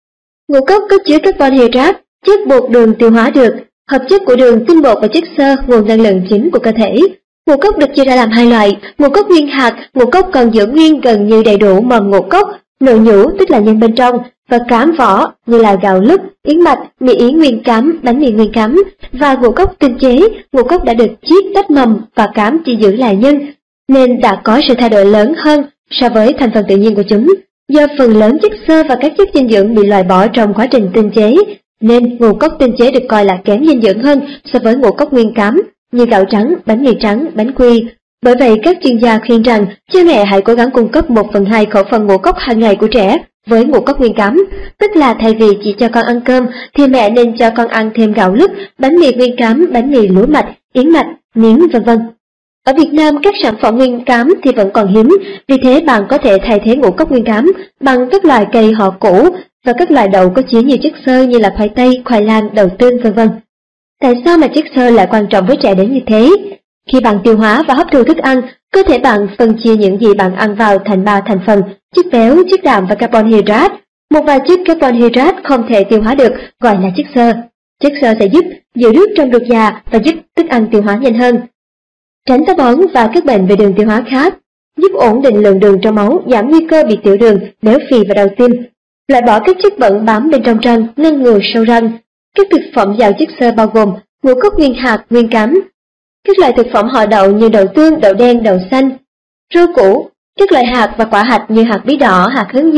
Ngũ cốc có chứa carbon hydrate, chất bột đường tiêu hóa được, hợp chất của đường, tinh bột và chất xơ, nguồn năng lượng chính của cơ thể. Ngũ cốc được chia ra làm hai loại, ngũ cốc nguyên hạt, ngũ cốc còn giữ nguyên gần như đầy đủ mầm ngũ cốc, nội nhũ tức là nhân bên trong, và cám vỏ như là gạo lứt, yến mạch, mì Ý nguyên cám, bánh mì nguyên cám, và ngũ cốc tinh chế, ngũ cốc đã được chiết tách mầm và cám chỉ giữ lại nhân, nên đã có sự thay đổi lớn hơn so với thành phần tự nhiên của chúng. Do phần lớn chất xơ và các chất dinh dưỡng bị loại bỏ trong quá trình tinh chế, nên ngũ cốc tinh chế được coi là kém dinh dưỡng hơn so với ngũ cốc nguyên cám như gạo trắng, bánh mì trắng, bánh quy. Bởi vậy các chuyên gia khuyên rằng cha mẹ hãy cố gắng cung cấp 1/2 khẩu phần ngũ cốc hàng ngày của trẻ với ngũ cốc nguyên cám, tức là thay vì chỉ cho con ăn cơm thì mẹ nên cho con ăn thêm gạo lứt, bánh mì nguyên cám, bánh mì lúa mạch, yến mạch, miến v.v. Ở Việt Nam các sản phẩm nguyên cám thì vẫn còn hiếm, vì thế bạn có thể thay thế ngũ cốc nguyên cám bằng các loại cây họ củ và các loại đậu có chứa nhiều chất xơ như là khoai tây, khoai lang, đậu tương v.v. Tại sao mà chất xơ lại quan trọng với trẻ đến như thế? Khi bạn tiêu hóa và hấp thu thức ăn, cơ thể bạn phân chia những gì bạn ăn vào thành 3 thành phần: chất béo, chất đạm và carbon hydrate. Một vài chất carbon hydrate không thể tiêu hóa được gọi là chất xơ. Chất xơ sẽ giúp giữ nước trong ruột già và giúp thức ăn tiêu hóa nhanh hơn. Tránh táo bón và các bệnh về đường tiêu hóa khác, giúp ổn định lượng đường trong máu, giảm nguy cơ bị tiểu đường, béo phì và đau tim. Loại bỏ các chất bẩn bám bên trong răng, ngăn ngừa sâu răng. Các thực phẩm giàu chất xơ bao gồm ngũ cốc nguyên hạt, nguyên cám, các loại thực phẩm họ đậu như đậu tương, đậu đen, đậu xanh, rau củ, các loại hạt và quả hạch như hạt bí đỏ, hạt hướng dương,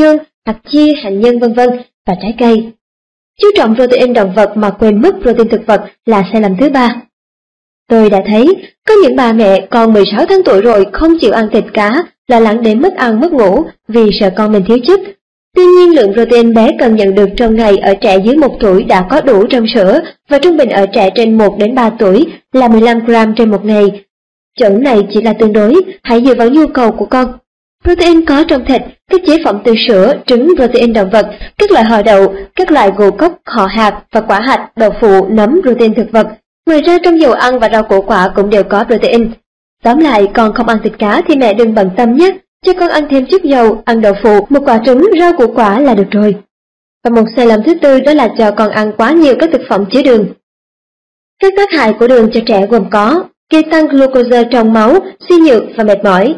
hạt chia, hạt nhân vân vân và trái cây. Chú trọng protein động vật mà quên mất protein thực vật là sai lầm thứ ba. Tôi đã thấy có những bà mẹ con 16 tháng tuổi rồi không chịu ăn thịt cá, lo lắng đến mất ăn mất ngủ vì sợ con mình thiếu chất. Tuy nhiên lượng protein bé cần nhận được trong ngày ở trẻ dưới 1 tuổi đã có đủ trong sữa và trung bình ở trẻ trên 1 đến 3 tuổi là 15 gram trên một ngày. Chuẩn này chỉ là tương đối, hãy dựa vào nhu cầu của con. Protein có trong thịt, các chế phẩm từ sữa, trứng, protein động vật, các loại họ đậu, các loại ngũ cốc, họ hạt và quả hạch, đậu phụ, nấm, protein thực vật. Ngoài ra trong dầu ăn và rau củ quả cũng đều có protein. Tóm lại, con không ăn thịt cá thì mẹ đừng bận tâm nhé, cho con ăn thêm chút dầu, ăn đậu phụ, một quả trứng, rau củ quả là được rồi. Và một sai lầm thứ tư đó là cho con ăn quá nhiều các thực phẩm chứa đường. Các tác hại của đường cho trẻ gồm có gây tăng glucose trong máu, suy nhược và mệt mỏi,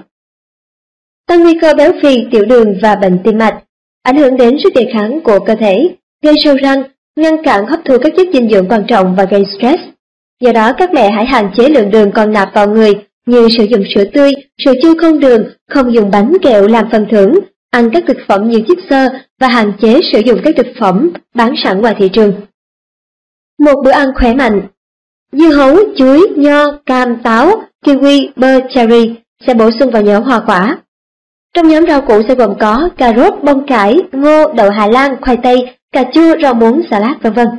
tăng nguy cơ béo phì, tiểu đường và bệnh tim mạch, ảnh hưởng đến sức đề kháng của cơ thể, gây sâu răng, ngăn cản hấp thu các chất dinh dưỡng quan trọng và gây stress. Do đó các mẹ hãy hạn chế lượng đường con nạp vào người như sử dụng sữa tươi, sữa chua không đường, không dùng bánh kẹo làm phần thưởng, ăn các thực phẩm như chất xơ và hạn chế sử dụng các thực phẩm bán sẵn ngoài thị trường. Một bữa ăn khỏe mạnh. Dưa hấu, chuối, nho, cam, táo, kiwi, bơ, cherry sẽ bổ sung vào nhóm hoa quả. Trong nhóm rau củ sẽ gồm có cà rốt, bông cải, ngô, đậu Hà Lan, khoai tây, cà chua, rau muống, salad vân vân.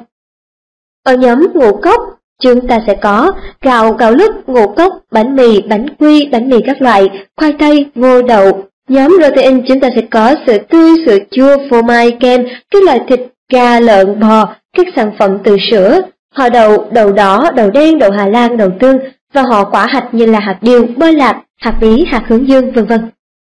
Ở nhóm ngũ cốc, chúng ta sẽ có gạo, gạo lứt, ngũ cốc, bánh quy, bánh mì các loại, khoai tây, ngô đậu. Nhóm protein chúng ta sẽ có sữa tươi, sữa chua, phô mai, kem, các loại thịt, gà, lợn, bò, các sản phẩm từ sữa, họ đậu, đậu đỏ, đậu đen, đậu Hà Lan, đậu tương và họ quả hạch như là hạt điều, bơ lạc, hạt bí, hạt hướng dương vân vân.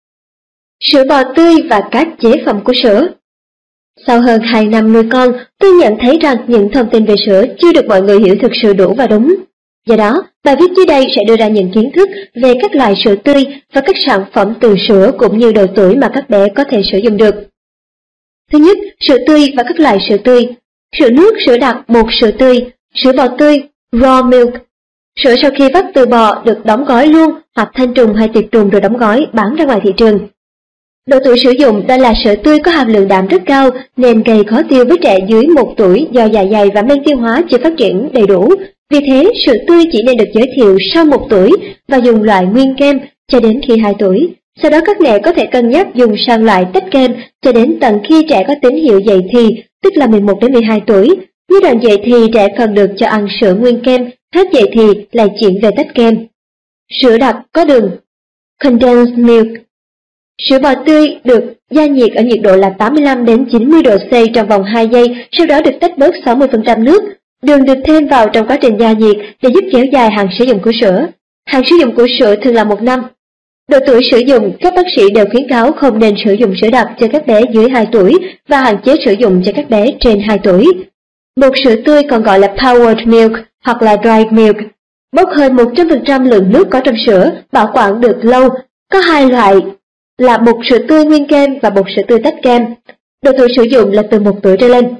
Sữa bò tươi và các chế phẩm của sữa. Sau hơn 2 năm nuôi con, tôi nhận thấy rằng những thông tin về sữa chưa được mọi người hiểu thực sự đủ và đúng. Do đó, bài viết dưới đây sẽ đưa ra những kiến thức về các loại sữa tươi và các sản phẩm từ sữa cũng như độ tuổi mà các bé có thể sử dụng được. Thứ nhất, sữa tươi và các loại sữa tươi. Sữa nước, sữa đặc, bột sữa tươi, sữa bò tươi, raw milk. Sữa sau khi vắt từ bò được đóng gói luôn hoặc thanh trùng hay tiệt trùng rồi đóng gói bán ra ngoài thị trường. Độ tuổi sử dụng đó là sữa tươi có hàm lượng đạm rất cao nên gây khó tiêu với trẻ dưới 1 tuổi do dạ dày và men tiêu hóa chưa phát triển đầy đủ. Vì thế, sữa tươi chỉ nên được giới thiệu sau 1 tuổi và dùng loại nguyên kem cho đến khi 2 tuổi. Sau đó các mẹ có thể cân nhắc dùng sang loại tách kem cho đến tận khi trẻ có tín hiệu dậy thì, tức là 11 đến 12 tuổi. Giai đoạn dậy thì trẻ cần được cho ăn sữa nguyên kem, hết dậy thì lại chuyển về tách kem. Sữa đặc có đường, condensed milk. Sữa bò tươi được gia nhiệt ở nhiệt độ là 85 đến 90 độ C trong vòng 2 giây, sau đó được tách bớt 60% nước. Đường được thêm vào trong quá trình gia nhiệt để giúp kéo dài hạn sử dụng của sữa. Hạn sử dụng của sữa thường là 1 năm. Độ tuổi sử dụng, các bác sĩ đều khuyến cáo không nên sử dụng sữa đặc cho các bé dưới 2 tuổi và hạn chế sử dụng cho các bé trên 2 tuổi. Bột sữa tươi còn gọi là powdered milk hoặc là dried milk. Bốc hơi 100% lượng nước có trong sữa, bảo quản được lâu. Có 2 loại là bột sữa tươi nguyên kem và bột sữa tươi tách kem. Độ tuổi sử dụng là từ 1 tuổi trở lên.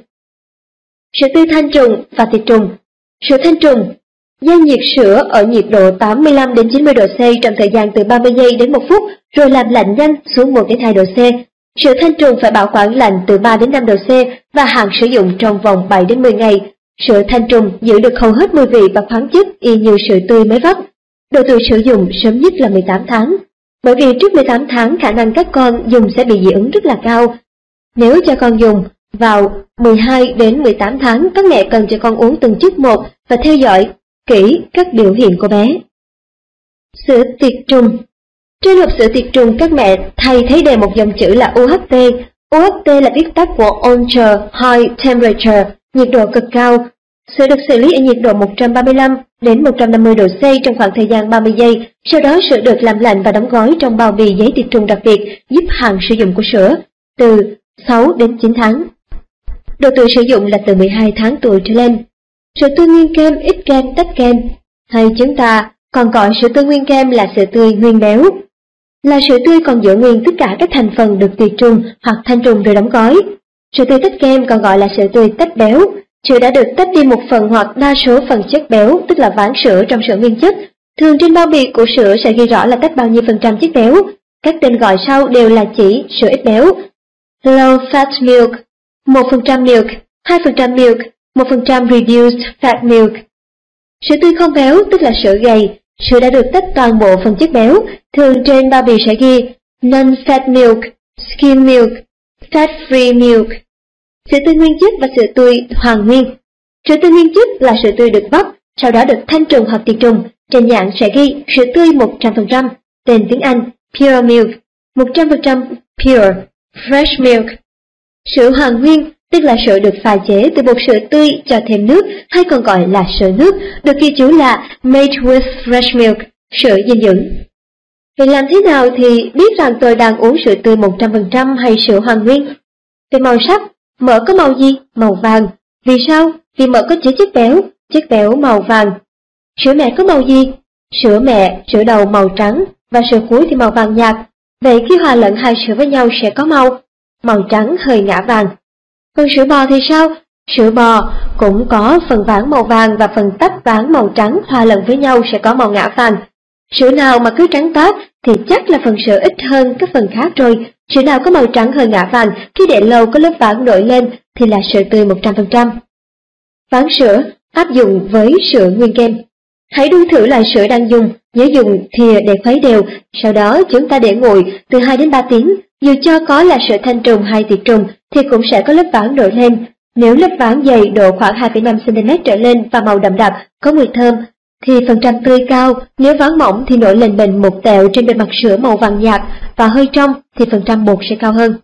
Sữa tươi thanh trùng và tiệt trùng. Sữa thanh trùng gia nhiệt sữa ở nhiệt độ 85 đến 90 độ C trong thời gian từ 30 giây đến 1 phút, rồi làm lạnh nhanh xuống 1 đến 2 độ C. Sữa thanh trùng phải bảo quản lạnh từ 3 đến 5 độ C và hạn sử dụng trong vòng 7 đến 10 ngày. Sữa thanh trùng giữ được hầu hết mùi vị và khoáng chất y như sữa tươi mới vắt. Độ tuổi sử dụng sớm nhất là 18 tháng. Bởi vì trước 18 tháng khả năng các con dùng sẽ bị dị ứng rất là cao. Nếu cho con dùng vào 12 đến 18 tháng, các mẹ cần cho con uống từng chút một và theo dõi kỹ các biểu hiện của bé. Sữa tiệt trùng. Trên hộp sữa tiệt trùng các mẹ thay thế đề một dòng chữ là UHT. UHT là viết tắt của Ultra High Temperature, nhiệt độ cực cao. Sữa được xử lý ở nhiệt độ 135 đến 150 độ C trong khoảng thời gian 30 giây. Sau đó sữa được làm lạnh và đóng gói trong bao bì giấy tiệt trùng đặc biệt, giúp hạn sử dụng của sữa từ 6 đến 9 tháng. Độ tuổi sử dụng là từ 12 tháng tuổi trở lên. Sữa tươi nguyên kem, ít kem, tách kem. Hay chúng ta còn gọi sữa tươi nguyên kem là sữa tươi nguyên béo. Là sữa tươi còn giữ nguyên tất cả các thành phần được tiệt trùng hoặc thanh trùng rồi đóng gói. Sữa tươi tách kem còn gọi là sữa tươi tách béo. Sữa đã được tách đi một phần hoặc đa số phần chất béo, tức là ván sữa trong sữa nguyên chất. Thường trên bao bì của sữa sẽ ghi rõ là tách bao nhiêu % chất béo. Các tên gọi sau đều là chỉ sữa ít béo. low fat milk, 1% milk, 2% milk, 1% reduced fat milk. Sữa tươi không béo tức là sữa gầy, sữa đã được tách toàn bộ phần chất béo, thường trên bao bì sẽ ghi non-fat milk, skim milk, fat-free milk. Sữa tươi nguyên chất và sữa tươi hoàn nguyên. Sữa tươi nguyên chất là sữa tươi được bóc, sau đó được thanh trùng hoặc tiệt trùng, trên nhãn sẽ ghi sữa tươi 100%, tên tiếng Anh pure milk, 100% pure, fresh milk. Sữa hoàn nguyên tức là sữa được pha chế từ bột sữa tươi cho thêm nước hay còn gọi là sữa nước, được ghi chú là made with fresh milk, sữa dinh dưỡng. Vậy làm thế nào thì biết rằng tôi đang uống sữa tươi 100% hay sữa hoàn nguyên? Về màu sắc, mỡ có màu gì? Màu vàng. Vì sao? Vì mỡ có chứa chất béo màu vàng. Sữa mẹ có màu gì? Sữa mẹ, sữa đầu màu trắng và sữa cuối thì màu vàng nhạt. Vậy khi hòa lẫn hai sữa với nhau sẽ có màu trắng hơi ngã vàng. Còn sữa bò thì sao? Sữa bò cũng có phần váng màu vàng và phần tách váng màu trắng hòa lẫn với nhau sẽ có màu ngã vàng. Sữa nào mà cứ trắng toát thì chắc là phần sữa ít hơn các phần khác rồi. Sữa nào có màu trắng hơi ngã vàng khi để lâu có lớp váng nổi lên thì là sữa tươi 100%. Váng sữa áp dụng với sữa nguyên kem. Hãy đun thử loại sữa đang dùng, nhớ dùng thìa để khuấy đều, sau đó chúng ta để nguội từ 2 đến 3 tiếng. Dù cho có là sữa thanh trùng hay tiệt trùng thì cũng sẽ có lớp váng nổi lên. Nếu lớp váng dày độ khoảng 2,5 cm trở lên và màu đậm đặc, có mùi thơm, thì phần trăm tươi cao. Nếu váng mỏng thì nổi lên bềnh một tẹo trên bề mặt sữa màu vàng nhạt và hơi trong thì phần trăm bột sẽ cao hơn.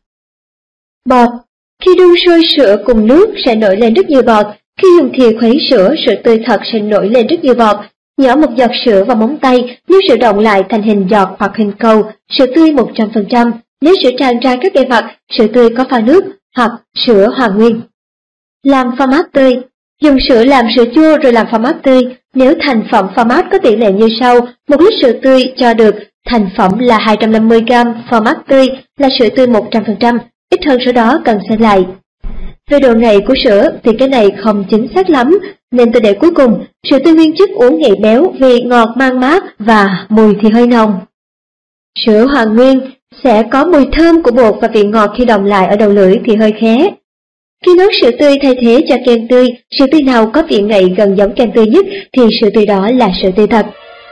Bọt. Khi đun sôi sữa cùng nước sẽ nổi lên rất nhiều bọt. Khi dùng thìa khuấy sữa, sữa tươi thật sẽ nổi lên rất nhiều bọt. Nhỏ một giọt sữa vào móng tay, nếu sữa động lại thành hình giọt hoặc hình cầu, sữa tươi 100%. Nếu sữa tràn ra các bề mặt, sữa tươi có pha nước hoặc sữa hoàn nguyên. Làm pha mát tươi. Dùng sữa làm sữa chua rồi làm pha mát tươi. Nếu thành phẩm pha mát có tỷ lệ như sau: 1 lít sữa tươi cho được thành phẩm là 250g pha mát tươi là sữa tươi 100%, ít hơn số đó cần xem lại. Về độ ngậy của sữa thì cái này không chính xác lắm, nên tôi để cuối cùng. Sữa tươi nguyên chất uống ngậy béo vì ngọt mang mát và mùi thì hơi nồng. Sữa hoàn nguyên sẽ có mùi thơm của bột và vị ngọt khi đọng lại ở đầu lưỡi thì hơi khé. Khi nấu sữa tươi thay thế cho kem tươi, sữa tươi nào có vị ngậy gần giống kem tươi nhất thì sữa tươi đó là sữa tươi thật.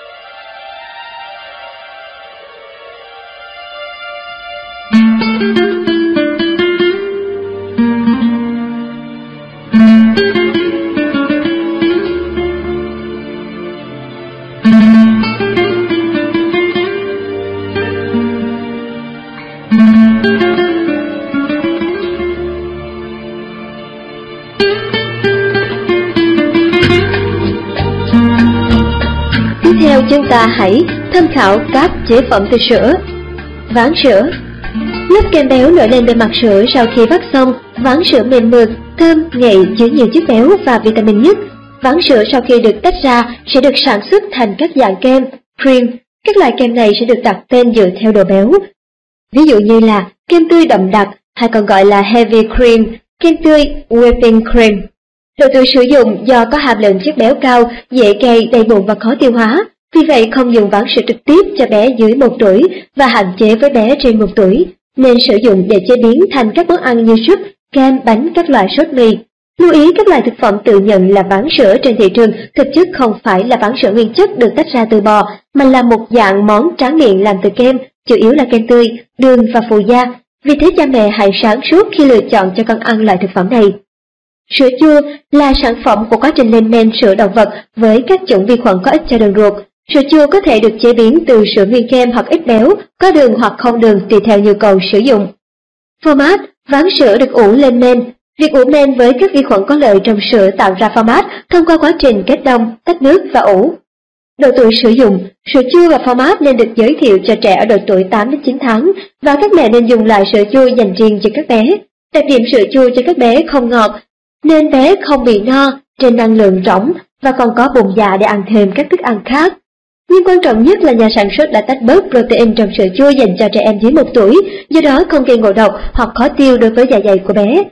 Tiếp theo chúng ta hãy tham khảo các chế phẩm từ sữa. Ván sữa. Lớp kem béo nổi lên bề mặt sữa sau khi vắt xong. Ván sữa mềm mượt, thơm, ngậy, chứa nhiều chất béo và vitamin nhất. Ván sữa sau khi được tách ra sẽ được sản xuất thành các dạng kem, cream. Các loại kem này sẽ được đặt tên dựa theo độ béo. Ví dụ như là kem tươi đậm đặc hay còn gọi là heavy cream, kem tươi whipping cream. Độ tuổi sử dụng do có hàm lượng chất béo cao, dễ gây đầy bụng và khó tiêu hóa. Vì vậy không dùng ván sữa trực tiếp cho bé dưới 1 tuổi và hạn chế với bé trên 1 tuổi, nên sử dụng để chế biến thành các món ăn như súp, kem, bánh, các loại sốt mì. Lưu ý các loại thực phẩm tự nhận là ván sữa trên thị trường thực chất không phải là ván sữa nguyên chất được tách ra từ bò, mà là một dạng món tráng miệng làm từ kem, chủ yếu là kem tươi, đường và phụ gia. Vì thế cha mẹ hãy sáng suốt khi lựa chọn cho con ăn loại thực phẩm này. Sữa chua là sản phẩm của quá trình lên men sữa động vật với các chủng vi khuẩn có ích cho đường ruột. Sữa chua có thể được chế biến từ sữa nguyên kem hoặc ít béo, có đường hoặc không đường tùy theo nhu cầu sử dụng. Format, ván sữa được ủ lên men. Việc ủ men với các vi khuẩn có lợi trong sữa tạo ra format thông qua quá trình kết đông, tách nước và ủ. Độ tuổi sử dụng, sữa chua và format nên được giới thiệu cho trẻ ở độ tuổi 8 đến 9 tháng và các mẹ nên dùng loại sữa chua dành riêng cho các bé. Đặc điểm sữa chua cho các bé không ngọt, nên bé không bị no, trên năng lượng rỗng và còn có bụng dạ để ăn thêm các thức ăn khác. Nhưng quan trọng nhất là nhà sản xuất đã tách bớt protein trong sữa chua dành cho trẻ em dưới 1 tuổi, do đó không gây ngộ độc hoặc khó tiêu đối với dạ dày của bé.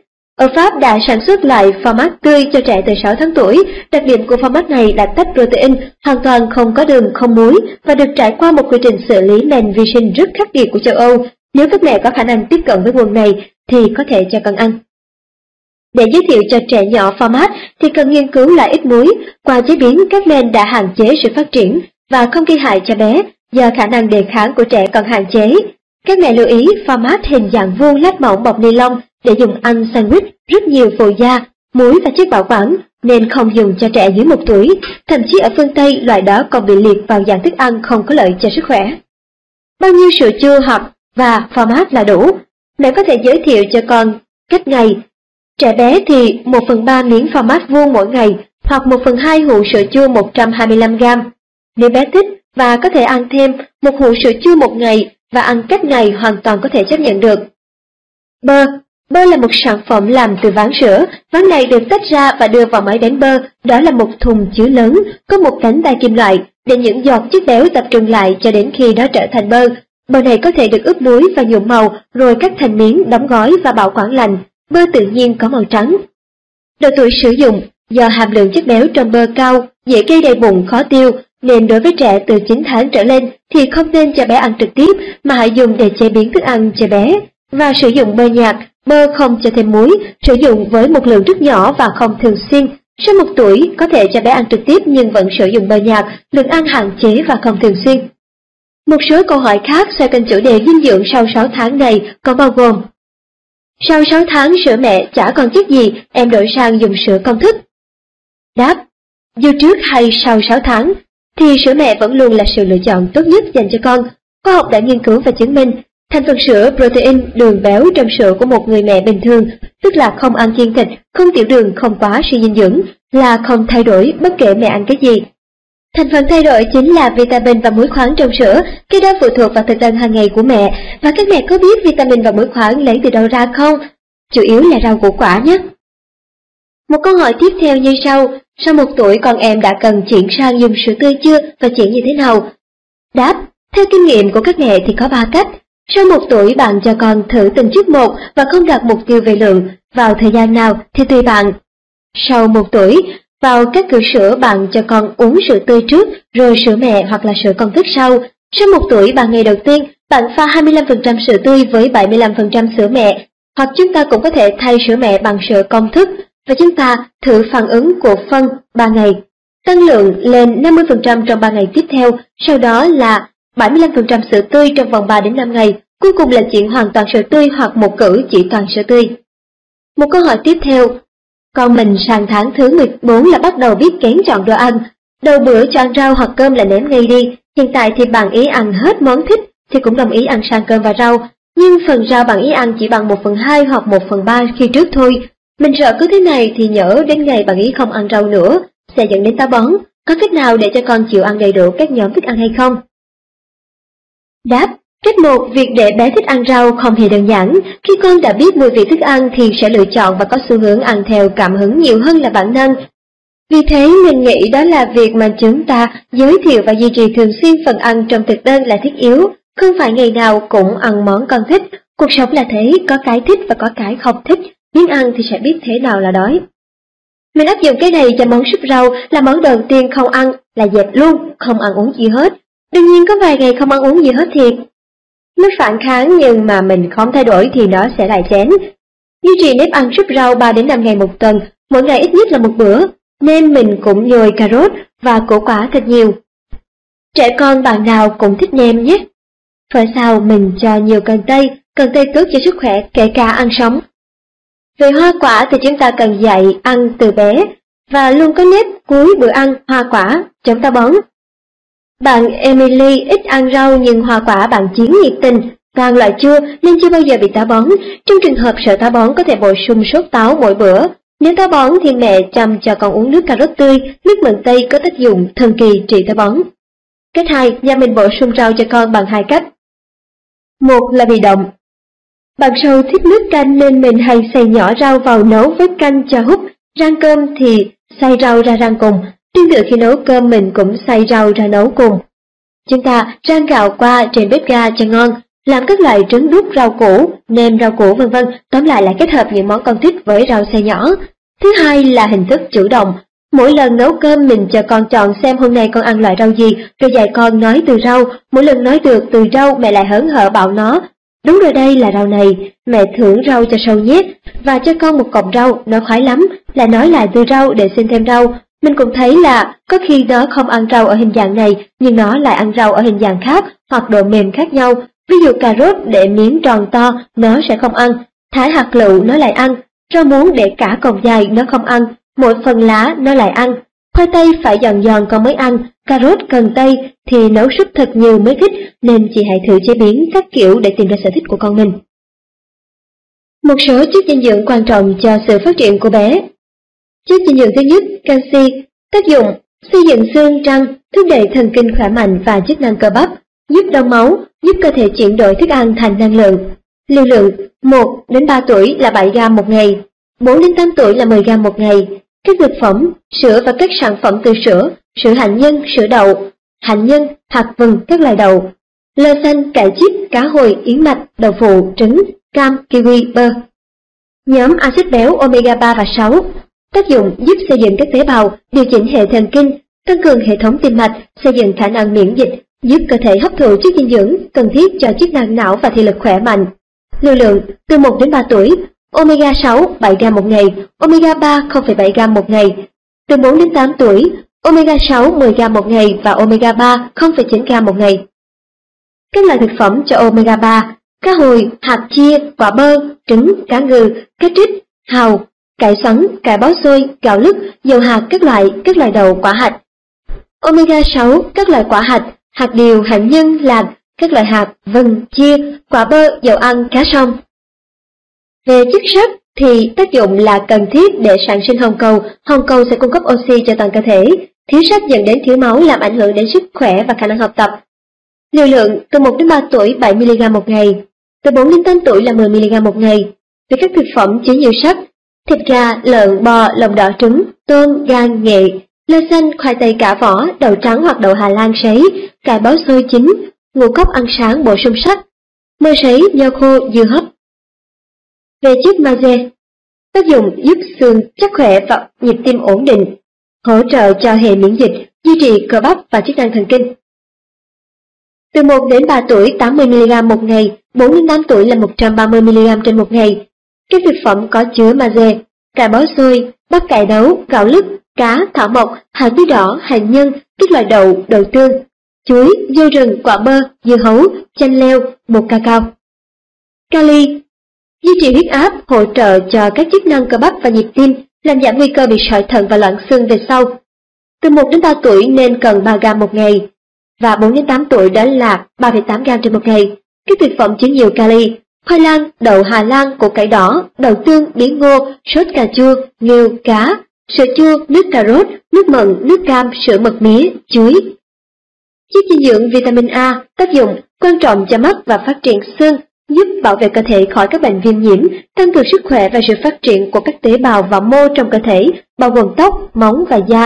Ở Pháp đã sản xuất lại format tươi cho trẻ từ 6 tháng tuổi. Đặc điểm của format này là tách protein hoàn toàn không có đường, không muối và được trải qua một quy trình xử lý men vi sinh rất khắc nghiệt của châu Âu. Nếu các mẹ có khả năng tiếp cận với nguồn này thì có thể cho con ăn. Để giới thiệu cho trẻ nhỏ format thì cần nghiên cứu lại ít muối. Qua chế biến, các men đã hạn chế sự phát triển và không gây hại cho bé do khả năng đề kháng của trẻ còn hạn chế. Các mẹ lưu ý format hình dạng vuông lát mỏng bọc ni lông để dùng ăn sandwich rất nhiều phụ gia, muối và chất bảo quản nên không dùng cho trẻ dưới 1 tuổi. Thậm chí ở phương Tây, loại đó còn bị liệt vào dạng thức ăn không có lợi cho sức khỏe. Bao nhiêu sữa chua hoặc và format là đủ. Mẹ có thể giới thiệu cho con cách ngày. Trẻ bé thì 1/3 miếng format vuông mỗi ngày hoặc 1/2 hũ sữa chua 125g. Nếu bé thích và có thể ăn thêm 1 hũ sữa chua một ngày và ăn cách ngày hoàn toàn có thể chấp nhận được. Bơ. Bơ là một sản phẩm làm từ ván sữa. Ván này được tách ra và đưa vào máy đánh bơ. Đó là một thùng chứa lớn, có một cánh tay kim loại để những giọt chất béo tập trung lại cho đến khi nó trở thành bơ. Bơ này có thể được ướp muối và nhuộm màu rồi cắt thành miếng, đóng gói và bảo quản lạnh. Bơ tự nhiên có màu trắng. Độ tuổi sử dụng. Do hàm lượng chất béo trong bơ cao, dễ gây đầy bụng, khó tiêu, nên đối với trẻ từ 9 tháng trở lên thì không nên cho bé ăn trực tiếp mà hãy dùng để chế biến thức ăn cho bé. Và sử dụng bơ nhạt, bơ không cho thêm muối, sử dụng với một lượng rất nhỏ và không thường xuyên. Sau 1 tuổi có thể cho bé ăn trực tiếp nhưng vẫn sử dụng bơ nhạt, lượng ăn hạn chế và không thường xuyên. Một số câu hỏi khác xoay quanh chủ đề dinh dưỡng sau 6 tháng này có bao gồm: sau 6 tháng sữa mẹ chả còn chất gì, em đổi sang dùng sữa công thức. Đáp: dù trước hay sau 6 tháng thì sữa mẹ vẫn luôn là sự lựa chọn tốt nhất dành cho con. Khoa học đã nghiên cứu và chứng minh thành phần sữa, protein, đường, béo trong sữa của một người mẹ bình thường, tức là không ăn chiên thịt, không tiểu đường, không quá suy dinh dưỡng, là không thay đổi bất kể mẹ ăn cái gì. Thành phần thay đổi chính là vitamin và muối khoáng trong sữa, cái đó phụ thuộc vào thực đơn hàng ngày của mẹ. Và các mẹ có biết vitamin và muối khoáng lấy từ đâu ra không? Chủ yếu là rau củ quả nhé. Một câu hỏi tiếp theo như sau: sau 1 tuổi con em đã cần chuyển sang dùng sữa tươi chưa và chuyển như thế nào? Đáp: theo kinh nghiệm của các mẹ thì có 3 cách. Sau 1 tuổi bạn cho con thử từng chút một và không đặt mục tiêu về lượng, vào thời gian nào thì tùy bạn. Sau 1 tuổi, vào các cửa sữa bạn cho con uống sữa tươi trước, rồi sữa mẹ hoặc là sữa công thức sau. Sau 1 tuổi 3 ngày đầu tiên, bạn pha 25% sữa tươi với 75% sữa mẹ, hoặc chúng ta cũng có thể thay sữa mẹ bằng sữa công thức, và chúng ta thử phản ứng của phân 3 ngày. Tăng lượng lên 50% trong 3 ngày tiếp theo, sau đó là 75% sữa tươi trong vòng 3 đến 5 ngày, cuối cùng là chuyển hoàn toàn sữa tươi hoặc một cữ chỉ toàn sữa tươi. Một câu hỏi tiếp theo: con mình sang tháng thứ 14 là bắt đầu biết kén chọn đồ ăn. Đầu bữa cho ăn rau hoặc cơm là ném ngay đi. Hiện tại thì bạn ý ăn hết món thích thì cũng đồng ý ăn sang cơm và rau, nhưng phần rau bạn ý ăn chỉ bằng 1/2 hoặc 1/3 khi trước thôi. Mình sợ cứ thế này thì nhỡ đến ngày bạn ý không ăn rau nữa sẽ dẫn đến táo bón. Có cách nào để cho con chịu ăn đầy đủ các nhóm thức ăn hay không? Đáp: cách 1, việc để bé thích ăn rau không hề đơn giản. Khi con đã biết mùi vị thức ăn thì sẽ lựa chọn và có xu hướng ăn theo cảm hứng nhiều hơn là bản năng. Vì thế mình nghĩ đó là việc mà chúng ta giới thiệu và duy trì thường xuyên phần ăn trong thực đơn là thiết yếu. Không phải ngày nào cũng ăn món con thích. Cuộc sống là thế, có cái thích và có cái không thích. Miếng ăn thì sẽ biết thế nào là đói. Mình áp dụng cái này cho món súp rau, là món đầu tiên không ăn là dẹp luôn, không ăn uống gì hết. Đương nhiên có vài ngày không ăn uống gì hết thiệt. Nó phản kháng nhưng mà mình không thay đổi thì nó sẽ lại chén. Duy trì nếp ăn súp rau 3 đến 5 ngày một tuần, mỗi ngày ít nhất là một bữa, nên mình cũng nhồi cà rốt và củ quả thật nhiều. Trẻ con bạn nào cũng thích nêm nhé. Phải sao mình cho nhiều cần tây tốt cho sức khỏe kể cả ăn sống. Về hoa quả thì chúng ta cần dạy ăn từ bé và luôn có nếp cuối bữa ăn hoa quả chống táo bón. Bạn Emily ít ăn rau nhưng hoa quả bạn chiến nhiệt tình, toàn loại chua nên chưa bao giờ bị táo bón. Trong trường hợp sợ táo bón có thể bổ sung sốt táo mỗi bữa. Nếu táo bón thì mẹ chăm cho con uống nước cà rốt tươi, nước mận tây có tác dụng thần kỳ trị táo bón. Cách 2, nhà mình bổ sung rau cho con bằng 2 cách. 1 là bị động. Bạn sâu thích nước canh nên mình hay xay nhỏ rau vào nấu với canh cho hút. Rang cơm thì xay rau ra rang cùng. Tương tự khi nấu cơm mình cũng xay rau ra nấu cùng. Chúng ta rang gạo qua trên bếp ga cho ngon. làm các loại trứng đút rau củ, nêm rau củ vân vân, tóm lại là kết hợp những món con thích với rau xay nhỏ. Thứ hai là hình thức chủ động. Mỗi lần nấu cơm mình cho con chọn xem hôm nay con ăn loại rau gì, rồi dạy con nói từ rau, mỗi lần nói được từ rau mẹ lại hớn hở bảo nó. Đúng rồi, đây là rau này, mẹ thưởng rau cho sâu nhé, và cho con một cọng rau, nó khoái lắm, lại nói lại từ rau để xin thêm rau. Mình cũng thấy là có khi nó không ăn rau ở hình dạng này, nhưng nó lại ăn rau ở hình dạng khác, hoặc độ mềm khác nhau. Ví dụ cà rốt để miếng tròn to, nó sẽ không ăn, thái hạt lựu nó lại ăn, rau muống để cả cọng dài nó không ăn, mỗi phần lá nó lại ăn. Khoai tây phải giòn giòn con mới ăn, cà rốt cần tây thì nấu súp thật nhiều mới thích, nên chị hãy thử chế biến các kiểu để tìm ra sở thích của con mình. Một số chất dinh dưỡng quan trọng cho sự phát triển của bé. Chất dinh dưỡng thứ nhất, canxi, tác dụng xây dựng xương răng, thúc đẩy thần kinh khỏe mạnh và chức năng cơ bắp, giúp đông máu, giúp cơ thể chuyển đổi thức ăn thành năng lượng. Liều lượng 1 đến 3 tuổi là 7 gram một ngày, 4 đến 8 tuổi là 10 gram một ngày. Các thực phẩm, sữa và các sản phẩm từ sữa, sữa hạnh nhân, sữa đậu, hạnh nhân, hạt vừng, các loại đậu, lơ xanh, cải chip, cá hồi, yến mạch, đậu phụ, trứng, cam, kiwi, bơ. Nhóm axit béo omega 3 và 6, tác dụng giúp xây dựng các tế bào, điều chỉnh hệ thần kinh, tăng cường hệ thống tim mạch, xây dựng khả năng miễn dịch, giúp cơ thể hấp thụ chất dinh dưỡng cần thiết cho chức năng não và thị lực khỏe mạnh. Liều lượng từ 1 đến 3 tuổi, omega 6 7 gram một ngày, omega 3 0,7 gram một ngày. Từ 4 đến 8 tuổi, omega 6 10 gram một ngày và omega 3 0,9 gram một ngày. Các loại thực phẩm cho omega 3: cá hồi, hạt chia, quả bơ, trứng, cá ngừ, cá trích, hàu, cải xoắn, cải bó xôi, gạo lứt, dầu hạt các loại đậu, quả hạch. Omega 6 các loại quả hạch, hạt điều, hạnh nhân, lạc, các loại hạt, vừng, chia, quả bơ, dầu ăn, cá sông. Về chất sắt thì tác dụng là cần thiết để sản sinh hồng cầu sẽ cung cấp oxy cho toàn cơ thể, thiếu sắt dẫn đến thiếu máu làm ảnh hưởng đến sức khỏe và khả năng học tập. Liều lượng từ 1 đến 3 tuổi 7 mg một ngày, từ 4 đến 8 tuổi là 10 mg một ngày. Về các thực phẩm chứa nhiều sắt: thịt gà, lợn, bò, lòng đỏ trứng, tôm, gan, nghệ, lơ xanh, khoai tây cả vỏ, đậu trắng hoặc đậu Hà Lan sấy, cải bó xôi chín, ngũ cốc ăn sáng bổ sung sắt, mơ sấy, nho khô, dưa hấp. Về chất magie, tác dụng giúp xương chắc khỏe và nhịp tim ổn định, hỗ trợ cho hệ miễn dịch, duy trì cơ bắp và chức năng thần kinh. Từ 1 đến 3 tuổi 80 mg một ngày, 4 đến 8 tuổi là 130 mg trên một ngày. Các thực phẩm có chứa magie: cải bó xôi, bắp cải nấu, gạo lứt, cá, thảo mộc, hạt bí đỏ, hạnh nhân, các loại đậu, đậu tương, chuối, dâu rừng, quả bơ, dưa hấu, chanh leo, bột cacao. Kali duy trì huyết áp, hỗ trợ cho các chức năng cơ bắp và nhịp tim, làm giảm nguy cơ bị sỏi thận và loãng xương về sau. Từ 1 đến 3 tuổi nên cần 3 gram một ngày, và 4 đến 8 tuổi đó là 3,8 gram trên một ngày. Các thực phẩm chứa nhiều kali: khoai lang, đậu Hà Lan, củ cải đỏ, đậu tương, bí ngô, sốt cà chua, nghêu, cá, sữa chua, nước cà rốt, nước mận, nước cam, sữa mật mía, chuối. Chất dinh dưỡng vitamin A, tác dụng quan trọng cho mắt và phát triển xương, giúp bảo vệ cơ thể khỏi các bệnh viêm nhiễm, tăng cường sức khỏe và sự phát triển của các tế bào và mô trong cơ thể, bao gồm tóc, móng và da.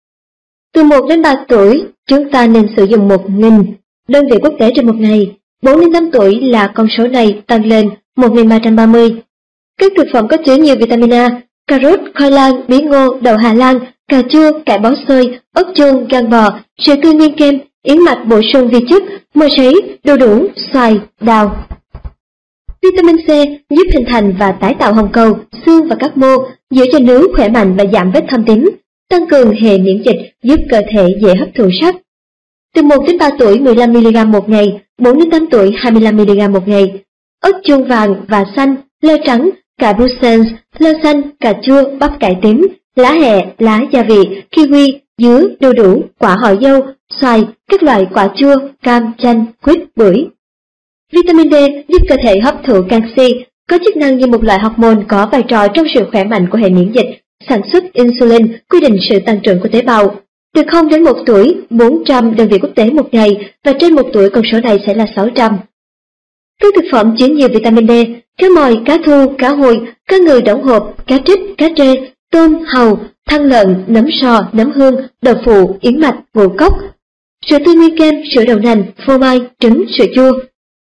Từ 1 đến 3 tuổi, chúng ta nên sử dụng 1.000 đơn vị quốc tế trên một ngày. 4 đến 8 tuổi là con số này tăng lên 1.330. Các thực phẩm có chứa nhiều vitamin A: cà rốt, khoai lang, bí ngô, đậu Hà Lan, cà chua, cải bó xôi, ớt chuông, gan bò, sữa tươi nguyên kem, yến mạch bổ sung vi chất, mơ sấy, đu đủ, xoài, đào. Vitamin C giúp hình thành và tái tạo hồng cầu, xương và các mô, giữ cho nướu khỏe mạnh và giảm vết thâm tím, tăng cường hệ miễn dịch, giúp cơ thể dễ hấp thụ sắt. Từ 1 đến 3 tuổi 15 mg một ngày, 4 đến 8 tuổi 25 mg một ngày. Ớt chuông vàng và xanh, lơ trắng, cà Brussels, lơ xanh, cà chua, bắp cải tím, lá hẹ, lá gia vị, kiwi, dứa, đu đủ, quả họ dâu, xoài, các loại quả chua, cam, chanh, quýt, bưởi. Vitamin D giúp cơ thể hấp thụ canxi, có chức năng như một loại hormone có vai trò trong sự khỏe mạnh của hệ miễn dịch, sản xuất insulin, quy định sự tăng trưởng của tế bào. Từ 0 đến 1 tuổi, 400 đơn vị quốc tế một ngày, và trên 1 tuổi con số này sẽ là 600. Các thực phẩm chứa nhiều vitamin D: cá mòi, cá thu, cá hồi, cá ngừ đóng hộp, cá trích, cá trê, tôm, hàu, thăn lợn, nấm sò, nấm hương, đậu phụ, yến mạch, ngũ cốc, sữa tươi nguyên kem, sữa đậu nành, phô mai, trứng, sữa chua.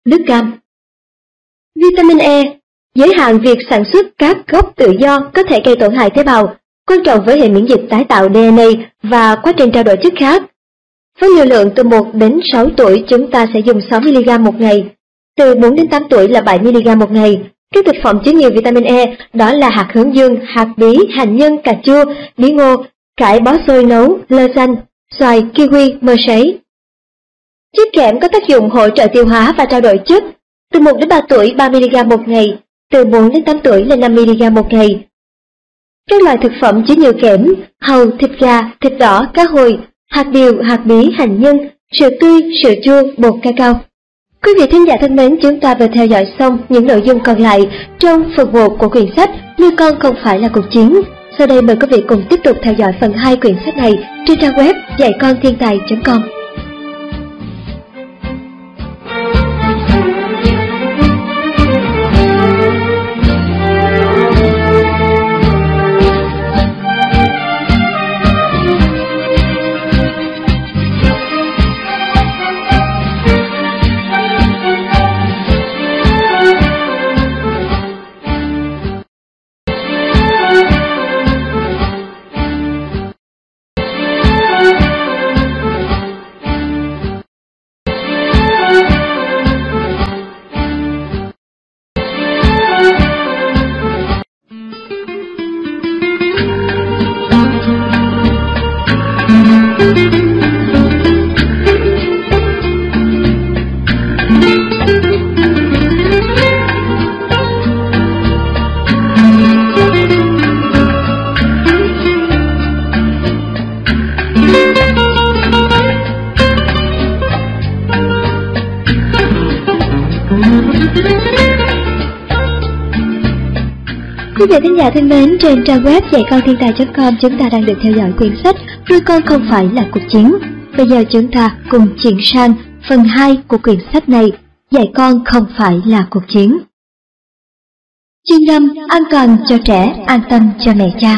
Nước cam. Vitamin E. Giới hạn việc sản xuất các gốc tự do có thể gây tổn hại tế bào, quan trọng với hệ miễn dịch tái tạo DNA và quá trình trao đổi chất khác. Với liều lượng từ 1 đến 6 tuổi chúng ta sẽ dùng 6mg một ngày, từ 4 đến 8 tuổi là 7mg một ngày. Các thực phẩm chứa nhiều vitamin E đó là hạt hướng dương, hạt bí, hành nhân, cà chua, bí ngô, cải bó xôi nấu, lơ xanh, xoài, kiwi, mơ sấy. Chất kẽm có tác dụng hỗ trợ tiêu hóa và trao đổi chất. Từ 1 đến 3 tuổi 3mg một ngày, từ 4 đến 8 tuổi là 5mg một ngày. Các loại thực phẩm chứa nhiều kẽm: hàu, thịt gà, thịt đỏ, cá hồi, hạt điều, hạt bí, hành nhân, sữa tươi, sữa chua, bột cacao. Quý vị thính giả thân mến, chúng ta vừa theo dõi xong những nội dung còn lại trong phần 1 của quyển sách Nuôi con không phải là cuộc chiến. Sau đây mời quý vị cùng tiếp tục theo dõi phần 2 quyển sách này trên trang web dạy-con-thiên-tài.com. Quý vị thính giả thân mến, trên trang web dạy-con-thiên-tài.com chúng ta đang được theo dõi quyển sách Nuôi con không phải là cuộc chiến. Bây giờ chúng ta cùng chuyển sang phần 2 của quyển sách này, Dạy con không phải là cuộc chiến. Chương 5. An toàn cho trẻ, an tâm cho mẹ cha.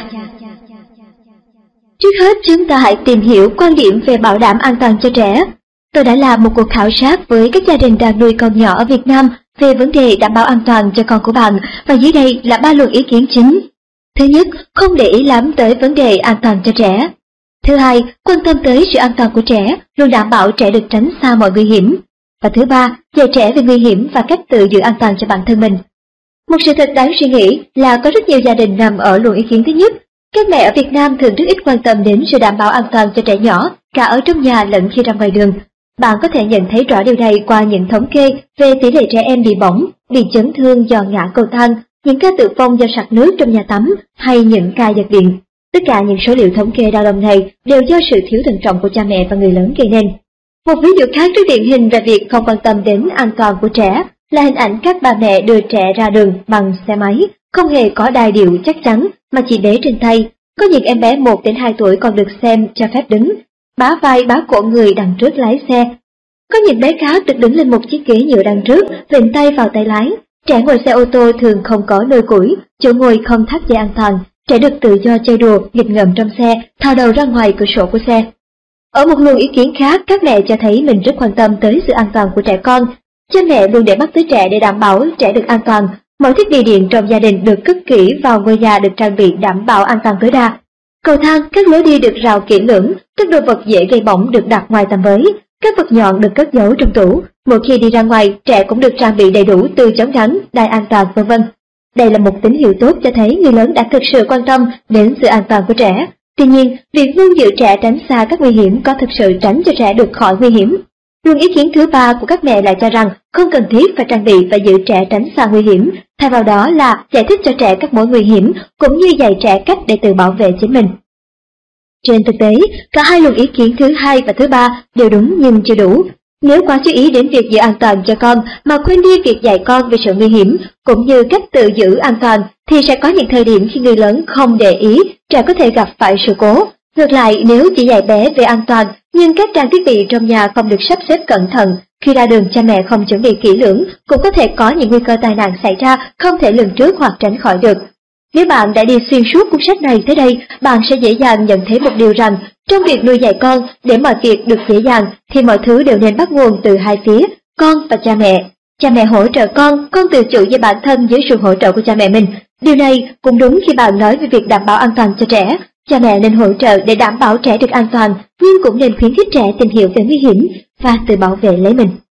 Trước hết chúng ta hãy tìm hiểu quan điểm về bảo đảm an toàn cho trẻ. Tôi đã làm một cuộc khảo sát với các gia đình đang nuôi con nhỏ ở Việt Nam về vấn đề đảm bảo an toàn cho con của bạn, và dưới đây là 3 luồng ý kiến chính. Thứ nhất, không để ý lắm tới vấn đề an toàn cho trẻ. Thứ hai, quan tâm tới sự an toàn của trẻ, luôn đảm bảo trẻ được tránh xa mọi nguy hiểm. Và thứ ba, dạy trẻ về nguy hiểm và cách tự giữ an toàn cho bản thân mình. Một sự thật đáng suy nghĩ là có rất nhiều gia đình nằm ở luồng ý kiến thứ nhất. Các mẹ ở Việt Nam thường rất ít quan tâm đến sự đảm bảo an toàn cho trẻ nhỏ, cả ở trong nhà lẫn khi ra ngoài đường. Bạn có thể nhận thấy rõ điều này qua những thống kê về tỷ lệ trẻ em bị bỏng, bị chấn thương do ngã cầu thang, những ca tử vong do sặc nước trong nhà tắm hay những ca giật điện. Tất cả những số liệu thống kê đau lòng này đều do sự thiếu thận trọng của cha mẹ và người lớn gây nên. Một ví dụ khác rất điển hình về việc không quan tâm đến an toàn của trẻ là hình ảnh các bà mẹ đưa trẻ ra đường bằng xe máy, không hề có đai điệu chắc chắn mà chỉ bế trên tay. Có những em bé 1 đến 2 tuổi còn được xem cho phép đứng, bá vai bá cổ người đằng trước lái xe. Có những bé khác được đứng lên một chiếc ghế nhựa đằng trước, vịn tay vào tay lái. Trẻ ngồi xe ô tô thường không có nôi củi, chỗ ngồi không thắt dây an toàn. Trẻ được tự do chơi đùa, nghịch ngợm trong xe, thò đầu ra ngoài cửa sổ của xe. Ở một luồng ý kiến khác, các mẹ cho thấy mình rất quan tâm tới sự an toàn của trẻ con. Cha mẹ luôn để mắt tới trẻ để đảm bảo trẻ được an toàn. Mọi thiết bị điện trong gia đình được cất kỹ vào ngôi nhà được trang bị đảm bảo an toàn tối đa. Cầu thang, các lối đi được rào kỹ lưỡng, các đồ vật dễ gây bỏng được đặt ngoài tầm với, các vật nhọn được cất giấu trong tủ. Mỗi khi đi ra ngoài, trẻ cũng được trang bị đầy đủ từ chống nắng, đai an toàn v.v. Đây là một tín hiệu tốt cho thấy người lớn đã thực sự quan tâm đến sự an toàn của trẻ. Tuy nhiên, việc luôn giữ trẻ tránh xa các nguy hiểm có thực sự tránh cho trẻ được khỏi nguy hiểm. Luồng ý kiến thứ ba của các mẹ lại cho rằng không cần thiết phải trang bị và giữ trẻ tránh xa nguy hiểm, thay vào đó là giải thích cho trẻ các mối nguy hiểm cũng như dạy trẻ cách để tự bảo vệ chính mình. Trên thực tế, cả hai luồng ý kiến thứ hai và thứ ba đều đúng nhưng chưa đủ. Nếu quá chú ý đến việc giữ an toàn cho con mà quên đi việc dạy con về sự nguy hiểm cũng như cách tự giữ an toàn, thì sẽ có những thời điểm khi người lớn không để ý, trẻ có thể gặp phải sự cố. Ngược lại, nếu chỉ dạy bé về an toàn nhưng các trang thiết bị trong nhà không được sắp xếp cẩn thận, khi ra đường cha mẹ không chuẩn bị kỹ lưỡng, cũng có thể có những nguy cơ tai nạn xảy ra không thể lường trước hoặc tránh khỏi được. Nếu bạn đã đi xuyên suốt cuốn sách này tới đây, bạn sẽ dễ dàng nhận thấy một điều rằng, trong việc nuôi dạy con, để mọi việc được dễ dàng, thì mọi thứ đều nên bắt nguồn từ hai phía, con và cha mẹ. Cha mẹ hỗ trợ con tự chủ về bản thân dưới sự hỗ trợ của cha mẹ mình. Điều này cũng đúng khi bạn nói về việc đảm bảo an toàn cho trẻ. Cha mẹ nên hỗ trợ để đảm bảo trẻ được an toàn, nhưng cũng nên khuyến khích trẻ tìm hiểu về nguy hiểm và tự bảo vệ lấy mình.